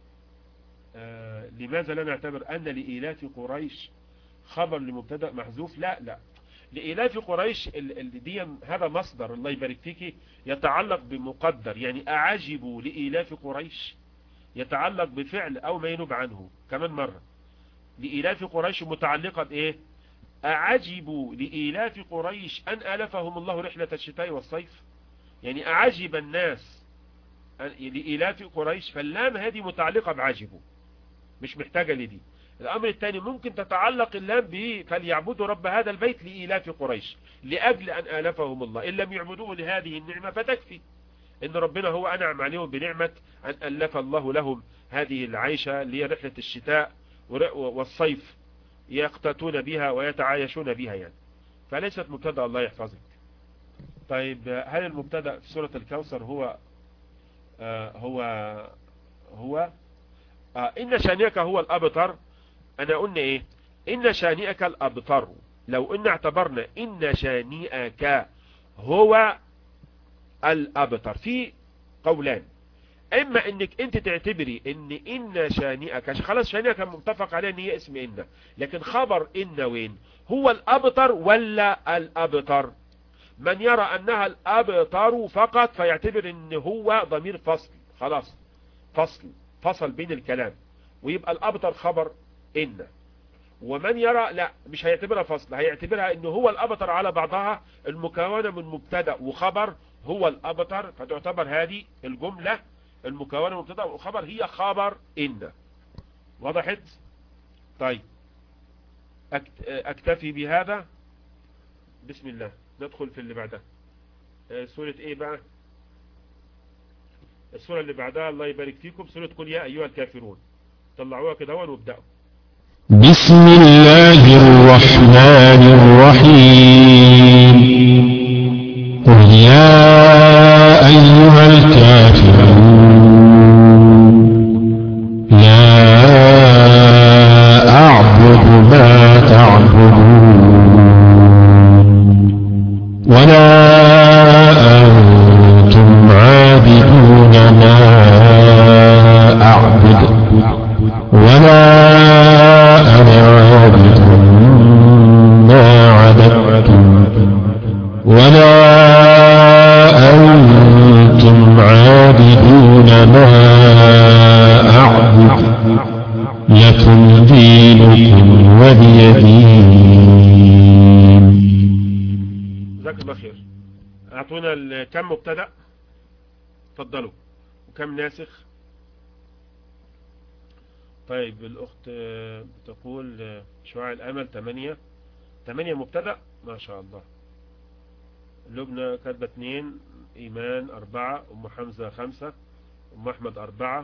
آه لماذا لا نعتبر أن لإيلاف قريش خبر لمبتدأ محذوف؟ لا لا، لإيلاف قريش دي هذا مصدر الله يبارك فيك يتعلق بمقدر، يعني أعجبوا لإيلاف قريش، يتعلق بفعل أو ما ينوب عنه. كمان مرة، لإيلاف قريش متعلقة بإيه؟ أعجبوا لإيلاف قريش أن آلفهم الله رحلة الشتاء والصيف. يعني أعجب الناس لإيلاف قريش، فاللام هذه متعلقة بعجبوا، مش محتاجة لدي. الأمر الثاني ممكن تتعلق اللام به فليعبدوا رب هذا البيت لإيلاف قريش، لأجل أن آلفهم الله. إن لم يعبدوه لهذه النعمة فتكفي إن ربنا هو أنعم عليهم بنعمة أن ألف الله لهم هذه العيشة اللي هي رحلة الشتاء والصيف، يقتاتون بها ويتعايشون بها يعني. فليست مبتدأ، الله يحفظك. طيب، هل المبتدأ في سورة الكوثر هو آه هو هو آه إن شانئك هو الأبتر؟ أنا قلنا إيه؟ إن شانئك الأبتر. لو إن اعتبرنا إن شانئك هو الأبتر في قولان. اما انك انت تعتبري ان ان شانئك، خلاص شانئك متفق عليه ان هي اسم ان، لكن خبر ان وين؟ هو الابتر ولا الابتر؟ من يرى انها الابتر فقط فيعتبر ان هو ضمير فصل، خلاص فصل فصل بين الكلام، ويبقى الابتر خبر ان. ومن يرى لا، مش هيعتبرها فصل، هيعتبرها ان هو الابتر على بعضها المكونة من مبتدا وخبر هو الابتر، فتعتبر هذه الجملة المكونة من مبتدا وخبر هي خبر إن. وضحت؟ طيب، أكتفي بهذا. بسم الله، ندخل في اللي بعدها. سورة إيه بقى؟ السورة اللي بعدها الله يبارك فيكم، سورة قل يا أيها الكافرون. طلعوها كده وابدأوا. بسم الله الرحمن الرحيم. قل يا أيها الكافرون ما تعبدون ولا أنتم عابدون ما أعبد ولا أنا عابد ما عبدتم ولا أنتم عابدون ما أعبد لكم دينكم ولي دين. جزاك الله خير. اعطونا كم مبتدأ؟ تفضلوا. وكم ناسخ؟ طيب، الأخت بتقول شعاع الأمل ثمانية ثمانية مبتدأ، ما شاء الله. لبنى كاتبة اثنين، إيمان أربعة، أم حمزة خمسة، أم أحمد أربعة.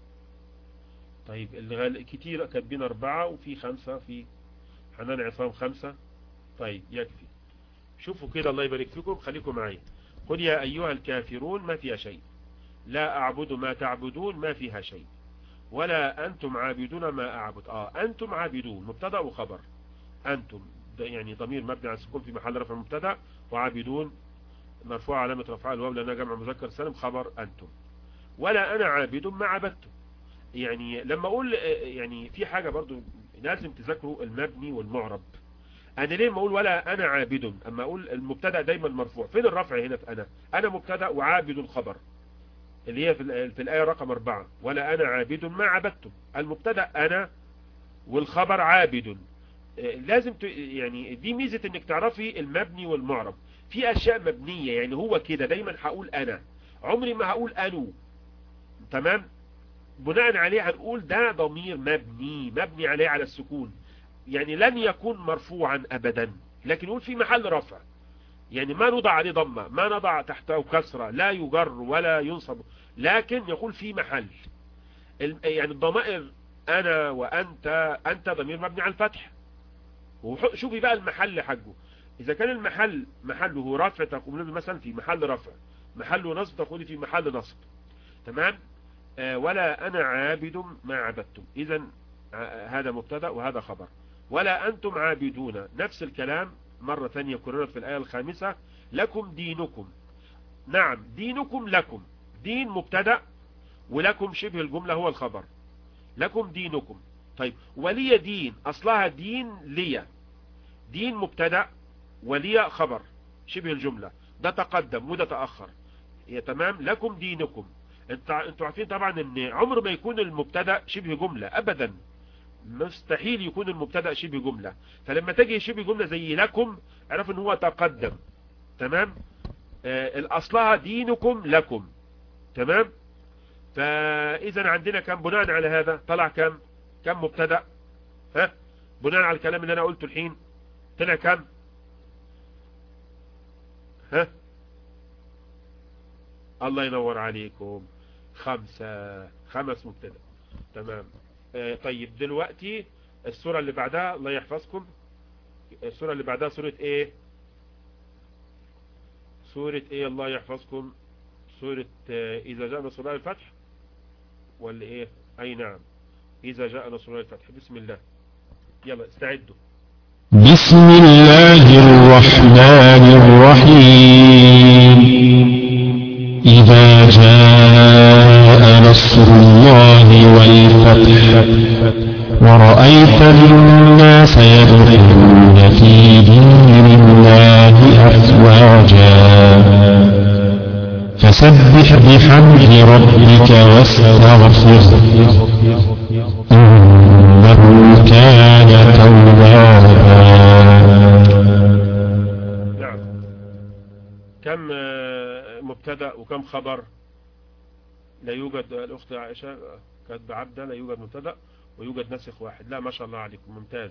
طيب، اللي كتير كاتبين أربعة وفي خمسة، في حنان عصام خمسة. طيب، يكفي. شوفوا كده الله يبارك فيكم، خليكم معي. قل يا أيها الكافرون ما فيها شيء، لا أعبد ما تعبدون ما فيها شيء، ولا أنتم عابدون ما أعبد. آه أنتم عابدون مبتدأ وخبر. أنتم يعني ضمير مبني على السكون في محل رفع مبتدأ، وعابدون مرفوع علامة رفعها الواو لأنها جمع مذكر سالم، خبر أنتم. ولا أنا عابد ما عبدتم. يعني لما أقول يعني في حاجة برضو لازم تذكروا المبني والمعرب. أنا ليه ما أقول ولا أنا عابد؟ أما أقول المبتدأ دايما مرفوع، فين الرفع هنا؟ في أنا أنا مبتدأ وعابد الخبر اللي هي في, في الآية رقم أربعة، ولا أنا عابد ما عبدتم. المبتدأ أنا والخبر عابد. لازم ت... يعني دي ميزة انك تعرفي المبني والمعرب. في اشياء مبنية يعني هو كده دايما هقول انا، عمري ما هقول انو. تمام؟ بناء عليه هنقول ده ضمير مبني مبني عليه على السكون، يعني لن يكون مرفوعا ابدا، لكن يقول في محل رفع، يعني ما نضع عليه ضمة، ما نضع تحته كسرة، لا يجر ولا ينصب، لكن يقول في محل. يعني الضمائر انا وانت، انت ضمير مبني على الفتح، وشوفي بقى المحل حقه. اذا كان المحل محله رفع تقولي مثلا في محل رفع، محله نصب تقولي في محل نصب. تمام؟ آه ولا انا عابد ما عبدتم. اذا آه هذا مبتدا وهذا خبر. ولا انتم عابدون، نفس الكلام مرة ثانية كررت في الآية الخامسة، لكم دينكم. نعم، دينكم لكم، دين مبتدا ولكم شبه الجملة هو الخبر، لكم دينكم. طيب، ولي دين اصلها دين لي، دين مبتدا ولي خبر شبه الجملة، ده تقدم وده تأخر. يا تمام؟ لكم دينكم. انت انتوا عارفين طبعا ان عمر ما يكون المبتدا شبه جملة ابدا، مستحيل يكون المبتدا شبه جملة. فلما تجي شبه جملة زي لكم اعرف ان هو تقدم. تمام. آه الاصلها دينكم لكم. تمام. فاذا عندنا كم بناء على هذا طلع كم كم مبتدا؟ ها بناء على الكلام اللي انا قلته الحين طلع كم؟ ها الله ينور عليكم، خمسة خمس مبتدا. تمام. آه طيب دلوقتي السورة اللي بعدها الله يحفظكم، السورة اللي بعدها سورة ايه؟ سورة ايه الله يحفظكم؟ سورة آه اذا جاء نصر الله الفتح ولا ايه؟ اي نعم، اذا جاء نصر الله الفتح. بسم الله، يلا استعدوا. بسم الله الرحمن الرحيم. إذا جاء نصر الله والفتح ورأيت الناس يدخلون في دين الله أفواجا فسبح بحمد ربك واستغفره إنه كان توابا. نعم. كم مبتدا وكم خبر؟ لا يوجد الأخت عائشة كاتبة عبدا لا يوجد مبتدا ويوجد نسخ واحد. لا ما شاء الله عليكم ممتاز.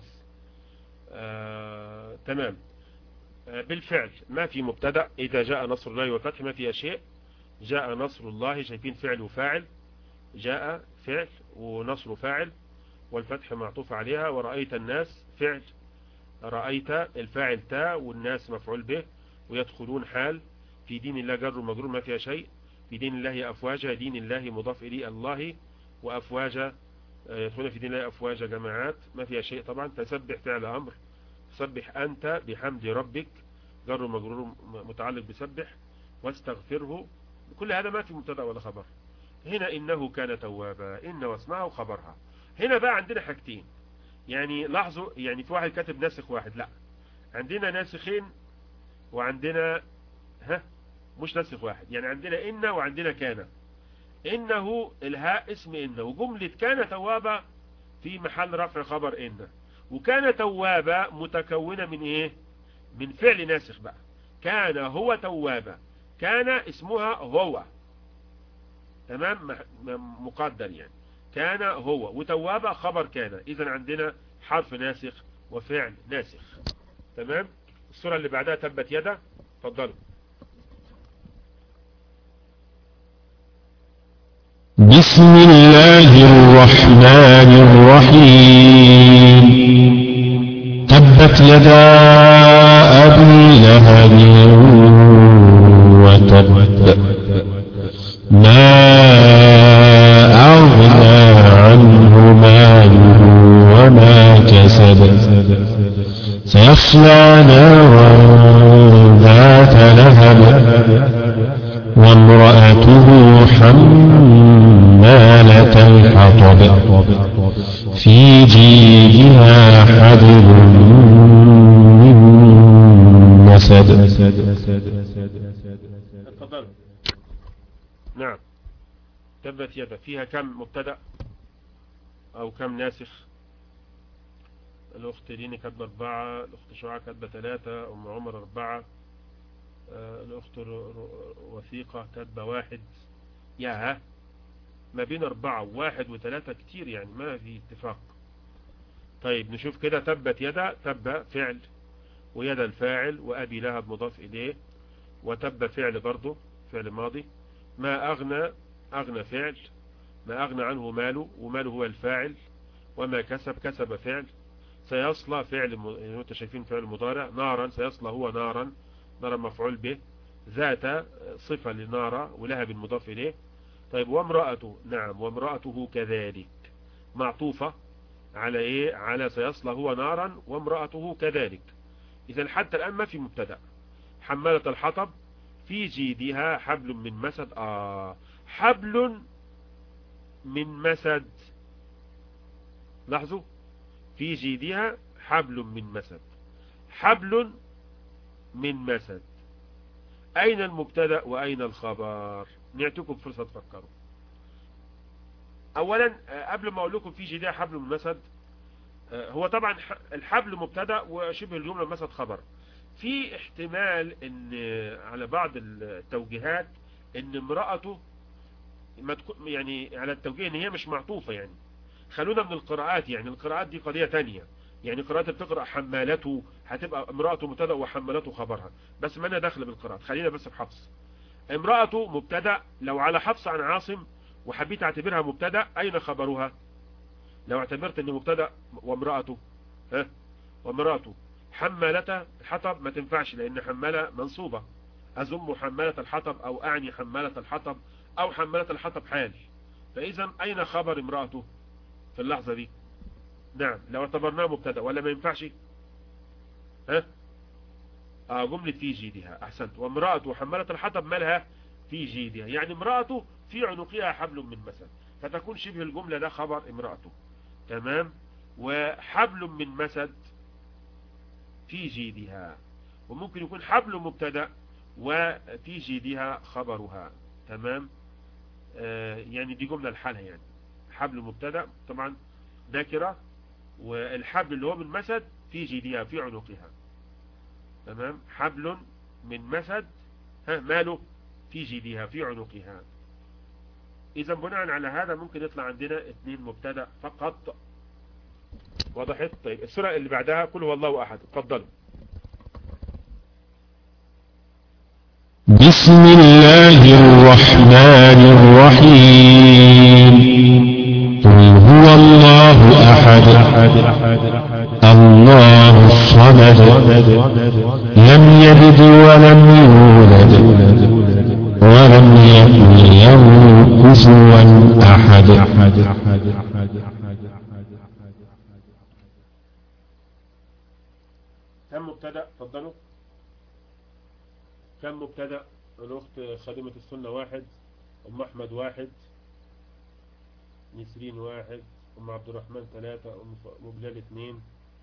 آه، تمام. آه، بالفعل ما في مبتدا. إذا جاء نصر الله والفتح ما فيها شيء. جاء نصر الله، شايفين فعل وفاعل، جاء فعل ونصر فاعل والفتح معطوف عليها، ورأيت الناس فعل، رأيت الفاعل تاء والناس مفعول به، ويدخلون حال، في دين الله جر ومجرور ما فيها شيء، في دين الله أفواجا، دين الله مضاف إليه الله، وأفواجا يدخلون في دين الله أفواجا جماعات ما فيها شيء طبعا. تسبح فعل أمر، سبح أنت بحمد ربك جر ومجرور متعلق بسبح، واستغفره، كل هذا ما في مبتدا ولا خبر. هنا إنه كان توابا، إن واسمعه خبرها. هنا بقى عندنا حاجتين، يعني لاحظوا، يعني في واحد كاتب ناسخ واحد، لا عندنا ناسخين وعندنا ها مش ناسخ واحد، يعني عندنا إن وعندنا كان. إنه الهاء اسم إن، وجملة كان توابا في محل رفع خبر إن، وكان توابا متكونة من إيه؟ من فعل ناسخ بقى. كان هو توابا، كان اسمها هو، تمام، مقدر يعني، كان هو، وتوابا خبر كان. إذن عندنا حرف ناسخ وفعل ناسخ. تمام. السورة اللي بعدها تبت يدا، تفضلوا. بسم الله الرحمن الرحيم. تبت يدا أبي لهب وتب ما أغنى عنه ماله وما كسب سيصلى نارا ذات لهب وامرأته حمالة الحطب في جيدها حبل من مسد. نعم. تبت يدا فيها كم مبتدا او كم ناسخ؟ الاخت ليني كاتبه اربعة، الاخت شعاع كاتبه ثلاثة، ام عمر اربعة، الاخت وثيقة كاتبه واحد. يا ها ما بين اربعة وواحد وثلاثة كتير، يعني ما في اتفاق. طيب نشوف كده. تبت يدا، تب فعل ويدا الفاعل وابي لهب مضاف اليه، وتب فعل برضه فعل ماضي. ما اغنى، اغنى فعل، ما اغنى عنه ماله، وماله هو الفاعل، وما كسب، كسب فعل. سيصلى فعل، يعني انتوا شايفين فعل مضارع. نارا، سيصلى هو نارا، نارا مفعول به. ذات صفة لنارا، ولهب المضاف اليه. طيب وامرأته، نعم وامرأته كذلك، معطوفة على ايه؟ على سيصلى هو نارا وامرأته كذلك. اذا حتى الان ما في مبتدا. حمالة الحطب، في جيدها حبل من مسد. آه حبل من مسد، لاحظوا، في جيدها حبل من مسد، حبل من مسد. أين المبتدا وأين الخبر؟ نعطيكم فرصة تفكروا. اولا قبل ما اقول لكم في جديها حبل من مسد، هو طبعا الحبل مبتدا وشبه الجمله المسد خبر. في احتمال ان على بعض التوجيهات ان امرأته ما تكون يعني على التوجيه ان هي مش معطوفة، يعني خلونا من القراءات، يعني القراءات دي قضية تانية، يعني قراءات بتقرأ حمالته هتبقى امرأته مبتدا وحمالته خبرها، بس ما انا داخل بالقراءات، خلينا بس في حفص. امرأته مبتدا، لو على حفص عن عاصم وحبيت اعتبرها مبتدا اين خبرها؟ لو اعتبرت ان مبتدا وامرأته ها وامرأته حمالة الحطب ما تنفعش، لان حمالة منصوبة، أزم حمالة الحطب أو أعني حمالة الحطب أو حمالة الحطب حال، فإذا أين خبر امرأته في اللحظة دي؟ نعم لو اعتبرناه مبتدا ولا ما ينفعش؟ ها آه جملة في جيدها، أحسنت. وامرأته حمالة الحطب مالها في جيدها، يعني امرأته في عنقها حبل من مسد، فتكون شبه الجملة ده خبر امرأته. تمام. وحبل من مسد في جيدها، وممكن يكون حبل مبتدا وفي جيدها خبرها. تمام. آه يعني دي جملة لحالها، يعني حبل مبتدا طبعا نكرة، والحبل اللي هو من مسد في جيدها في عنقها. تمام. حبل من مسد ها ماله في جيدها في عنقها. اذا بناء على هذا ممكن يطلع عندنا اثنين مبتدا فقط. وضحت؟ طيب السورة اللي بعدها قل هو الله احد، اتفضلوا. بسم الله الرحمن الرحيم. قل هو الله أحد الله الصمد لم يلد ولم يولد ولم يكن له كفوا أحد. كم مبتدا؟ اتفضلوا. كم مبتدا؟ الأخت خادمة السنة واحد، أم أحمد واحد، نسرين واحد، أم عبد الرحمن ثلاثة، أم بلال اثنين،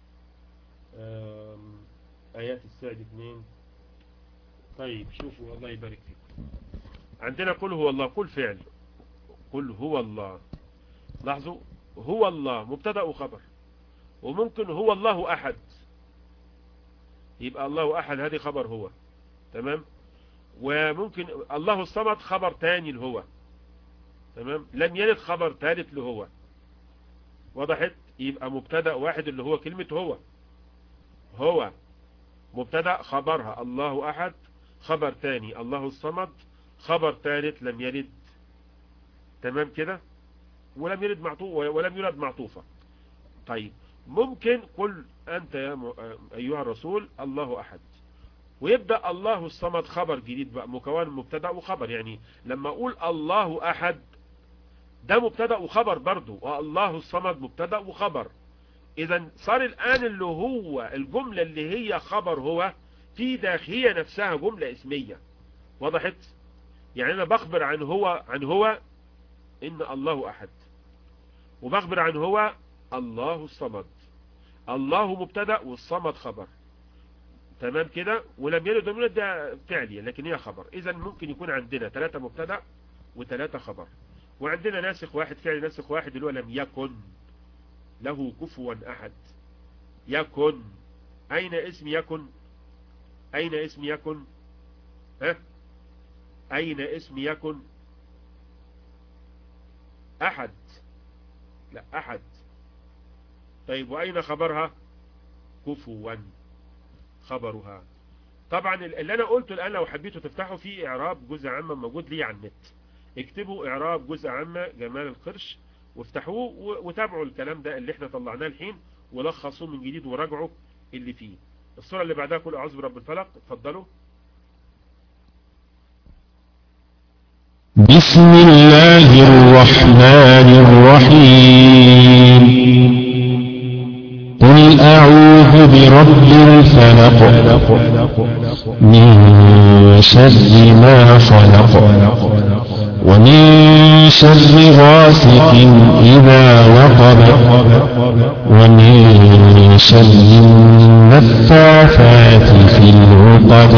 آيات السعد اثنين. طيب شوفوا الله يبارك فيكم. عندنا قل هو الله، قل فعل، قل هو الله. لاحظوا هو الله مبتدا وخبر، وممكن هو الله أحد، يبقى الله أحد هذه خبر هو. تمام. وممكن الله الصمد خبر تاني لهو. تمام. لم يلد خبر ثالث لهو. وضحت؟ يبقى مبتدا واحد اللي هو كلمة هو، هو مبتدا خبرها الله احد، خبر تاني الله الصمد، خبر ثالث لم يلد. تمام كده. ولم يلد معطوف ولم يولد معطوفة. طيب ممكن قل انت يا م... ايها الرسول الله احد، ويبدأ الله الصمد خبر جديد بقى مكون مبتدا وخبر. يعني لما اقول الله احد ده مبتدا وخبر برضو، والله الصمد مبتدا وخبر. اذا صار الان اللي هو الجملة اللي هي خبر هو في داخلها نفسها جملة اسمية. وضحت؟ يعني انا بخبر عن هو عن هو ان الله احد، وبخبر عن هو الله الصمد. الله مبتدا والصمد خبر. تمام كده. ولم يلد ولم يولد ده فعليا لكن هي خبر. اذا ممكن يكون عندنا ثلاثة مبتدا وثلاثة خبر، وعندنا ناسخ واحد، فعل ناسخ واحد اللي هو لم يكن له كفوا احد. يكن، اين اسم يكن؟ اين اسم يكن؟ ها اين اسم يكن؟ احد، لا احد. طيب واين خبرها؟ كفوا خبرها. طبعا اللي انا قلته الان لو حبيتوا تفتحوا فيه اعراب جزء عامة موجود لي على النت، اكتبوا اعراب جزء عامة جمال القرش وافتحوه وتابعوا الكلام ده اللي احنا طلعناه الحين ولخصوه من جديد وراجعوا اللي فيه. الصورة اللي بعدها كل اعوذ برب الفلق، اتفضلوا. بسم الله الرحمن الرحيم. قل أعوذ برب الفلق من شر ما خلق ومن شر غاسق إذا وقب ومن شر النفاثات في العقد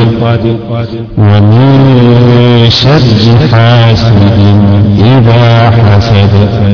ومن شر حاسد إذا حسد.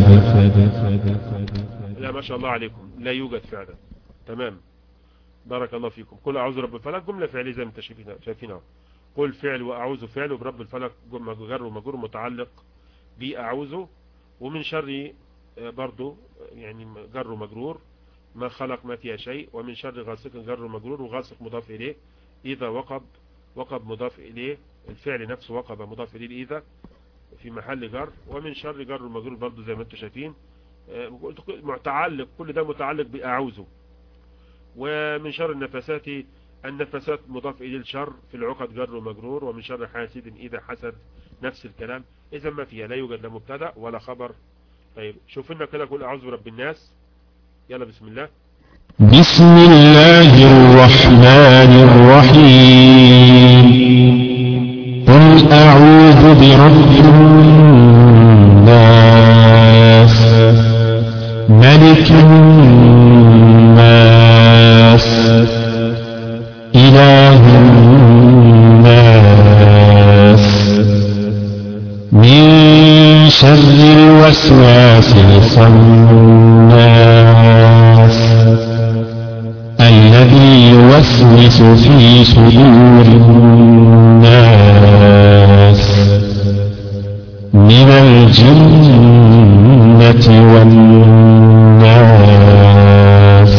لا ما شاء الله عليكم، لا يوجد فعلا. تمام، بارك الله فيكم. قل أعوذ برب الفلق جملة فعلية زي ما انتم شايفينها. قل فعل وأعوذ فعل، وبرب الفلق جر ومجرور متعلق بأعوذ، ومن شر برضو يعني جر ومجرور، ما خلق ما فيها شيء، ومن شر غاسق جر ومجرور، وغاسق مضاف إليه، إذا وقب وقب مضاف إليه، الفعل نفسه وقب مضاف إليه إذا في محل جر، ومن شر جر ومجرور برضو زي ما انتم شايفين متعلق، كل ده متعلق بأعوذ. ومن شر النفسات، النفسات مضاف إليه الشر في العقد جر ومجرور، ومن شر حاسد إذا حسد نفس الكلام. إذا ما فيها لا يوجد لا مبتدا ولا خبر. طيب شوف لنا كده، قول أعوذ برب الناس. يلا بسم الله. بسم الله الرحمن الرحيم. قل أعوذ برب الناس ملك الناس إله الناس من شر الوسواس الخناس الذي يوسوس في صدور الناس من الجنة والناس.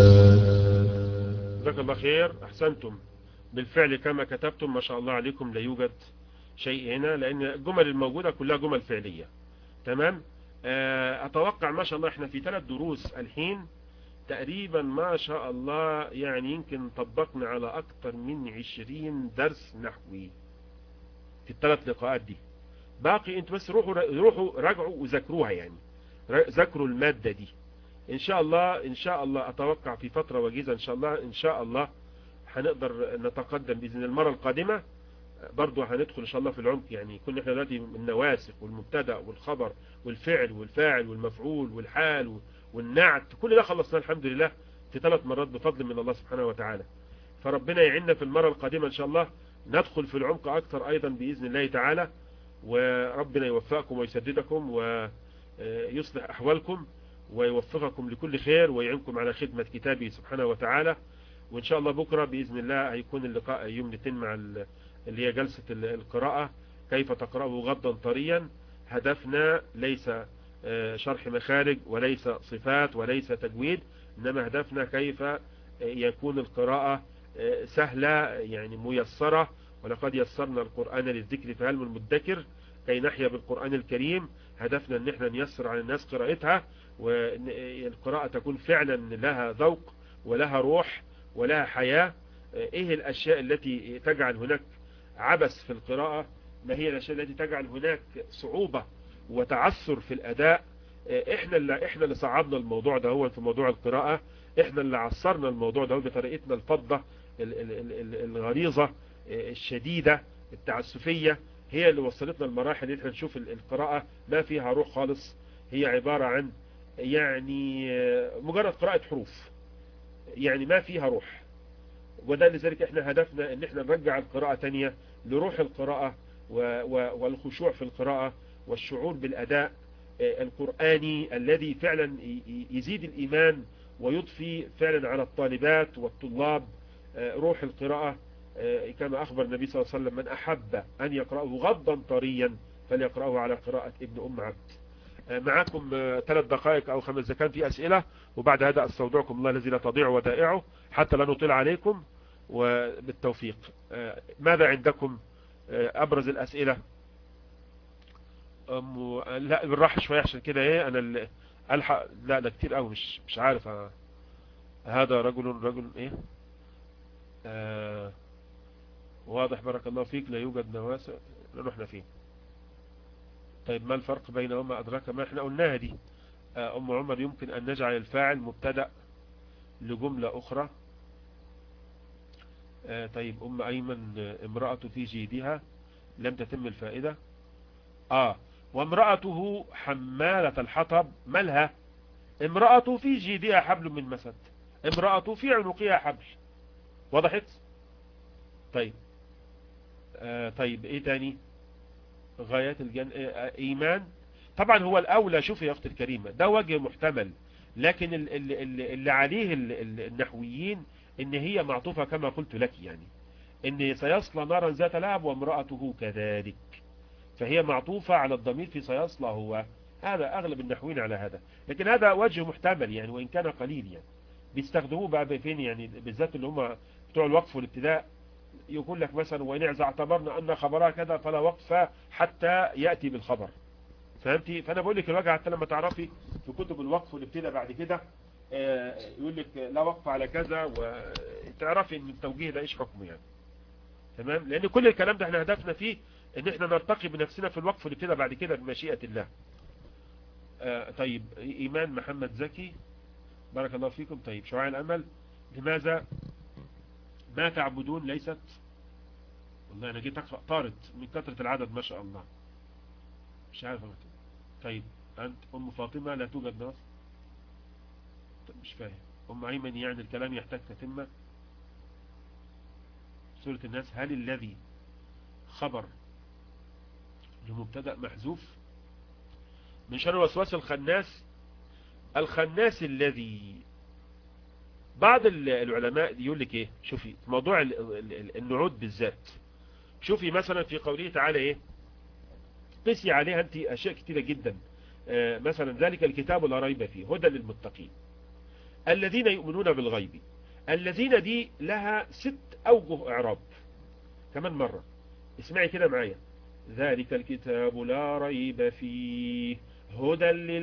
جزاك الله خير، أحسنتم. بالفعل كما كتبتم ما شاء الله عليكم، لا يوجد شيء هنا، لأن الجمل الموجودة كلها جمل فعلية. تمام. أتوقع ما شاء الله احنا في ثلاث دروس الحين تقريبا ما شاء الله، يعني يمكن طبقنا على أكثر من عشرين درس نحوي في الثلاث لقاءات دي. باقي انتوا بس روحوا روحوا راجعوا وذاكروها، يعني ذاكروا المادة دي ان شاء الله. ان شاء الله اتوقع في فترة وجيزة ان شاء الله، ان شاء الله هنقدر نتقدم باذن المرة القادمة. برضو هندخل ان شاء الله في العمق، يعني كنا احنا دلوقتي النواسخ والمبتدا والخبر والفعل والفاعل والمفعول والحال والنعت، كل ده خلصناه الحمد لله في ثلاث مرات بفضل من الله سبحانه وتعالى. فربنا يعيننا في المرة القادمة ان شاء الله ندخل في العمق اكثر ايضا باذن الله تعالى، وربنا يوفقكم ويسددكم ويصلح احوالكم ويوفقكم لكل خير ويعينكم على خدمة كتابه سبحانه وتعالى. وإن شاء الله بكرة بإذن الله هيكون اللقاء يوم الاثنين مع اللي هي جلسة القراءة، كيف تقرأه غضا طريا. هدفنا ليس شرح مخارج وليس صفات وليس تجويد، إنما هدفنا كيف يكون القراءة سهلة يعني ميسرة. ولقد يسرنا القرآن للذكر فهل من مدكر، كي نحيا بالقرآن الكريم. هدفنا ان احنا نيسر على الناس قراءتها، والقراءة تكون فعلا لها ذوق ولها روح ولها حياة. ايه الاشياء التي تجعل هناك عبث في القراءة؟ ما هي الاشياء التي تجعل هناك صعوبة وتعثر في الاداء؟ احنا اللي احنا اللي صعبنا الموضوع ده هو في موضوع القراءة، احنا اللي عصرنا الموضوع ده بطريقتنا الفضة الغليظة الشديدة التعسفية، هي اللي وصلتنا المراحل اللي احنا نشوف القراءة ما فيها روح خالص. هي عبارة عن يعني مجرد قراءة حروف، يعني ما فيها روح. وده لذلك احنا هدفنا ان احنا نرجع القراءة تانية لروح القراءة والخشوع في القراءة والشعور بالأداء القرآني الذي فعلا يزيد الإيمان ويضفي فعلا على الطالبات والطلاب روح القراءة. كما أخبر النبي صلى الله عليه وسلم: من أحب أن يقرأه غضا طريا فليقرأه على قراءة ابن أم عبد. معكم ثلاث دقائق أو خمس دقائق في أسئلة، وبعد هذا أستودعكم الله الذي لا تضيع ودائعه حتى لا نطيل عليكم، وبالتوفيق. ماذا عندكم أبرز الأسئلة؟ أم... لا بالراحة شوية عشان كده ايه أنا ألحق. لا ده كتير قوي، مش مش عارف. هذا رجل رجل ايه آه... واضح بارك الله فيك. لا يوجد نواسع. رحنا فين؟ طيب ما الفرق بين وما أدراك ما احنا قلناها دي. أم عمر: يمكن أن نجعل الفاعل مبتدأ لجملة أخرى. طيب أم أيمن: امرأة في جيدها لم تتم الفائدة. اه وامرأته حمالة الحطب مالها؟ امرأته في جيدها حبل من مسد، امرأته في عنقها حبل. وضحت؟ طيب آه طيب ايه تاني؟ غايات الجن آه ايمان. طبعا هو الاولى، شوف يا اختي الكريمة، ده وجه محتمل، لكن اللي, اللي عليه النحويين ان هي معطوفة كما قلت لك، يعني ان سيصلى نارا ذات لهب وامرأته كذلك، فهي معطوفة على الضمير في سيصلى هو. هذا اغلب النحويين على هذا، لكن هذا وجه محتمل يعني، وان كان قليل يعني بيستخدموه بقى فين يعني، بالذات اللي هم بتوع الوقف والابتداء، يقول لك مثلا وإن اعتبرنا أن خبرها كذا فلا وقف حتى يأتي بالخبر. فهمتي؟ فأنا بقول لك الوجه حتى لما تعرفي في كتب الوقف والابتداء بعد كده يقول لك لا وقف على كذا، وتعرفي ان التوجيه ده ايش حكمه يعني. تمام؟ لان كل الكلام ده احنا هدفنا فيه ان احنا نرتقي بنفسنا في الوقف والابتداء بعد كده بمشيئة الله. آه طيب ايمان محمد زكي بارك الله فيكم. طيب شعاع الامل، لماذا ما تعبدون ليست؟ والله انا جيت اقرأ طارت من كثرة العدد ما شاء الله، مش عارف انا. طيب انت ام فاطمة لا توجد ناس؟ طيب مش فاهم. ام ايمن يعني الكلام يحتاج تتمة. سورة الناس، هل الذي خبر لمبتدأ محذوف؟ من شر الوسواس الخناس. الخناس الذي بعض العلماء يقول لك ايه، شوفي في موضوع النعود بالذات، شوفي مثلا في قوله تعالى ايه، قسي عليها انت اشياء كتيرة جدا. آه مثلا ذلك الكتاب لا ريب فيه هدى للمتقين الذين يؤمنون بالغيب. الذين دي لها ست اوجه اعراب. كمان مرة اسمعي كده معايا، ذلك الكتاب لا ريب فيه هدى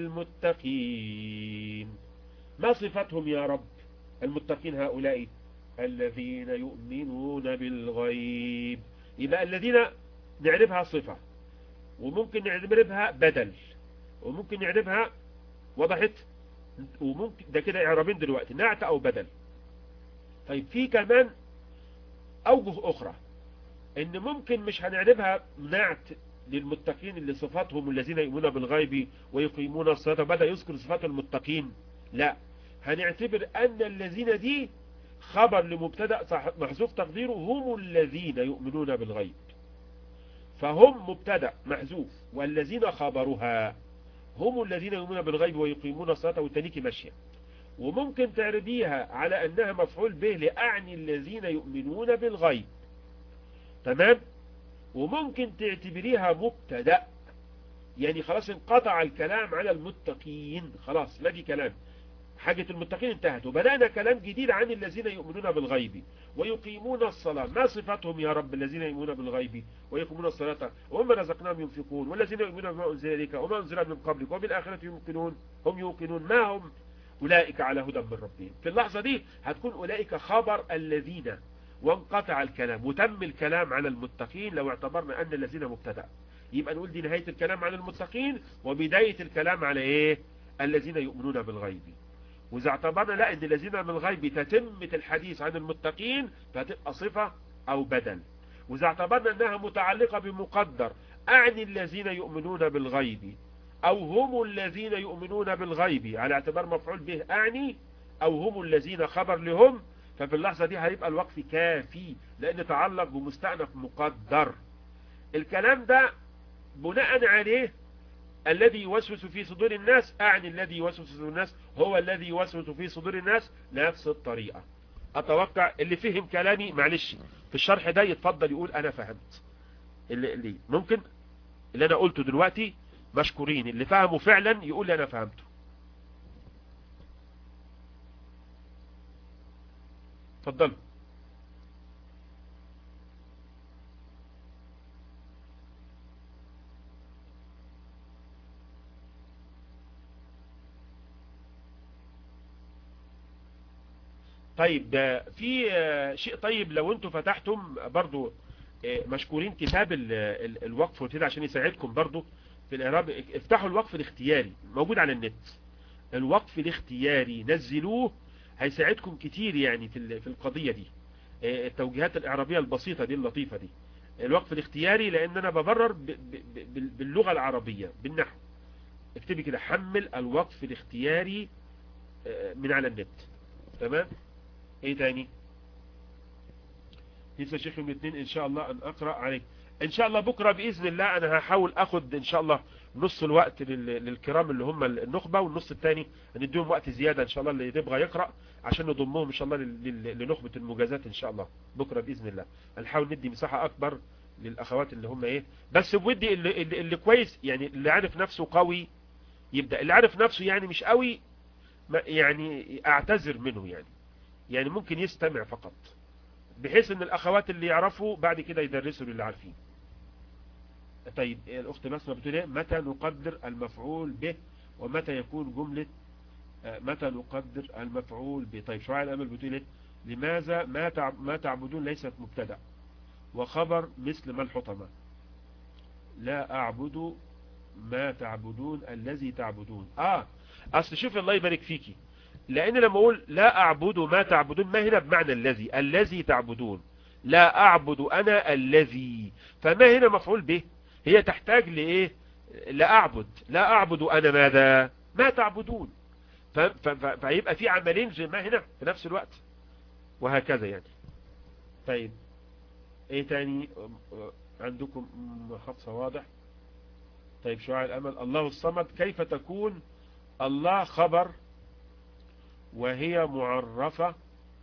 للمتقين. ما صفتهم يا رب المتقين هؤلاء؟ الذين يؤمنون بالغيب. يبقى الذين نعرفها صفة، وممكن نعرفها بدل، وممكن نعرفها، وضحت، وممكن ده كده اعرابين دلوقتي، نعت او بدل. طيب في كمان اوجه اخرى، ان ممكن مش هنعرفها نعت للمتقين اللي صفاتهم الذين يؤمنون بالغيب ويقيمون الصلاة، بدأ يذكر صفات المتقين، لا هنعتبر ان الذين دي خبر لمبتدأ محذوف تقديره هم الذين يؤمنون بالغيب، فهم مبتدأ محذوف والذين خبرها هم الذين يؤمنون بالغيب ويقيمون الصلاة والتانيك ماشية. وممكن تعربيها على انها مفعول به لأعني الذين يؤمنون بالغيب، تمام؟ وممكن تعتبريها مبتدأ، يعني خلاص انقطع الكلام على المتقين، خلاص لا في كلام، حاجة المتقين انتهت، وبدأنا كلام جديد عن الذين يؤمنون بالغيب ويقيمون الصلاة. ما صفاتهم يا رب الذين يؤمنون بالغيب ويقيمون الصلاة وهم رزقناهم ينفقون والذين يؤمنون بما أنزل إليك وما أنزل من قبلك وبالآخرة يوقنون هم يوقنون ما هم أولئك على هدى من ربهم. في اللحظة دي هتكون أولئك خبر الذين، وانقطع الكلام وتم الكلام على المتقين لو اعتبرنا أن الذين مبتدأ. يبقى نقول دي نهاية الكلام على المتقين وبداية الكلام على إيه؟ الذين يؤمنون بالغيب. وإذا اعتبرنا لا ان الذين من الغيب تتمة الحديث عن المتقين فهتبقى صفة او بدل. وإذا اعتبرنا انها متعلقة بمقدر اعني الذين يؤمنون بالغيب او هم الذين يؤمنون بالغيب على اعتبار مفعول به اعني، او هم الذين خبر لهم، ففي اللحظة دي هيبقى الوقف كافي لان تعلق بمستأنف مقدر. الكلام ده بناء عليه الذي يوسوس في صدور الناس، اعني الذي يوسوس في صدور الناس هو الذي يوسوس في صدور الناس، نفس الطريقة. اتوقع اللي فهم كلامي معلش في الشرح ده يتفضل يقول انا فهمت. اللي, اللي ممكن اللي انا قلته دلوقتي مشكورين، اللي فهموا فعلا يقول لي انا فهمته. اتفضلوا. طيب في شيء، طيب لو انتوا فتحتم برضو مشكورين كتاب الوقف وكده عشان يساعدكم برضو في الاعراب، افتحوا الوقف الاختياري موجود على النت، الوقف الاختياري نزلوه هيساعدكم كتير يعني في في القضية دي، التوجيهات الاعرابية البسيطة دي اللطيفة دي الوقف الاختياري لان انا ببرر ب ب ب باللغة العربية بالنحو. اكتبي كده حمل الوقف الاختياري من على النت. تمام. ايه تاني؟ لسه شيخ يوم الاثنين ان شاء الله ان اقرأ عليك ان شاء الله. بكرة باذن الله انا هحاول اخد ان شاء الله نص الوقت للكرام اللي هم النخبة، والنص الثاني هنديهم وقت زيادة ان شاء الله اللي يبغى يقرأ عشان نضمهم ان شاء الله لنخبة المجازات ان شاء الله بكرة باذن الله. هنحاول ندي مساحة اكبر للاخوات اللي هم ايه، بس بودي اللي, اللي, اللي كويس يعني، اللي عارف نفسه قوي يبدأ، اللي عارف نفسه يعني مش قوي يعني اعتذر منه يعني يعني ممكن يستمع فقط، بحيث ان الاخوات اللي يعرفوا بعد كده يدرسوا للي عارفين. طيب الاخت بسمة بتقول ايه؟ متى نقدر المفعول به ومتى يكون جملة متى نقدر المفعول به؟ طيب شعاع الامل بتقول ايه؟ لماذا ما ما تعبدون ليست مبتدا وخبر مثل ما الحطمة. لا اعبد ما تعبدون الذي تعبدون. اه اصل شوف الله يبارك فيكي، لان لما اقول لا اعبد ما تعبدون ما هنا بمعنى الذي الذي تعبدون، لا اعبد انا الذي، فما هنا مفعول به، هي تحتاج لايه؟ لا اعبد لا اعبد انا ماذا ما تعبدون، فيبقى في عملين ما هنا في نفس الوقت وهكذا يعني. طيب ايه تاني عندكم خطصة واضح؟ طيب شعاع الامل الله الصمد كيف تكون الله خبر وهي معرفة؟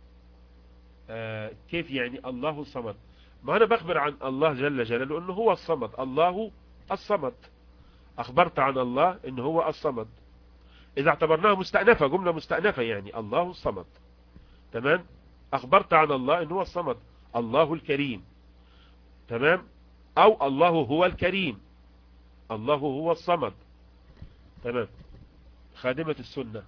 آه كيف يعني الله الصمد؟ ما أنا بخبر عن الله جل جلاله أنه هو الصمد، الله الصمد، أخبرت عن الله أنه هو الصمد، إذا اعتبرناها مستأنفة جملة مستأنفة يعني الله الصمد. تمام. أخبرت عن الله أنه هو الصمد، الله الكريم. تمام. أو الله هو الكريم، الله هو الصمد. تمام. خادمة السنة.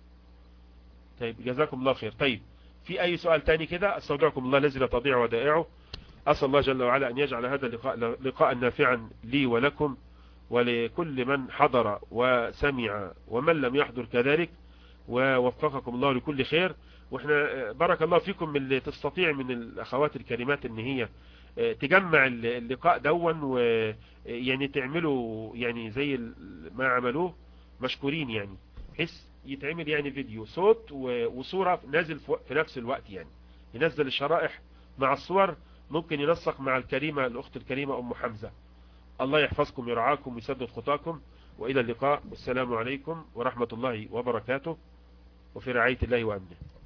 طيب جزاكم الله خير. طيب في اي سؤال تاني كده؟ استودعكم الله الذي لا تضيع ودائعه. اسال الله جل وعلا ان يجعل هذا اللقاء لقاء نافعا لي ولكم ولكل من حضر وسمع ومن لم يحضر كذلك، ووفقكم الله لكل خير. واحنا بارك الله فيكم من اللي تستطيع من الاخوات الكريمات ان هي تجمع اللقاء دون ويعني تعملوا يعني زي ما عملوه مشكورين يعني، حس يتعمل يعني فيديو صوت وصورة نازل في نفس الوقت يعني، ينزل الشرائح مع الصور، ممكن ينسق مع الكريمة الأخت الكريمة أم حمزة. الله يحفظكم يرعاكم ويسدد خطاكم، وإلى اللقاء والسلام عليكم ورحمة الله وبركاته، وفي رعاية الله وأمنه.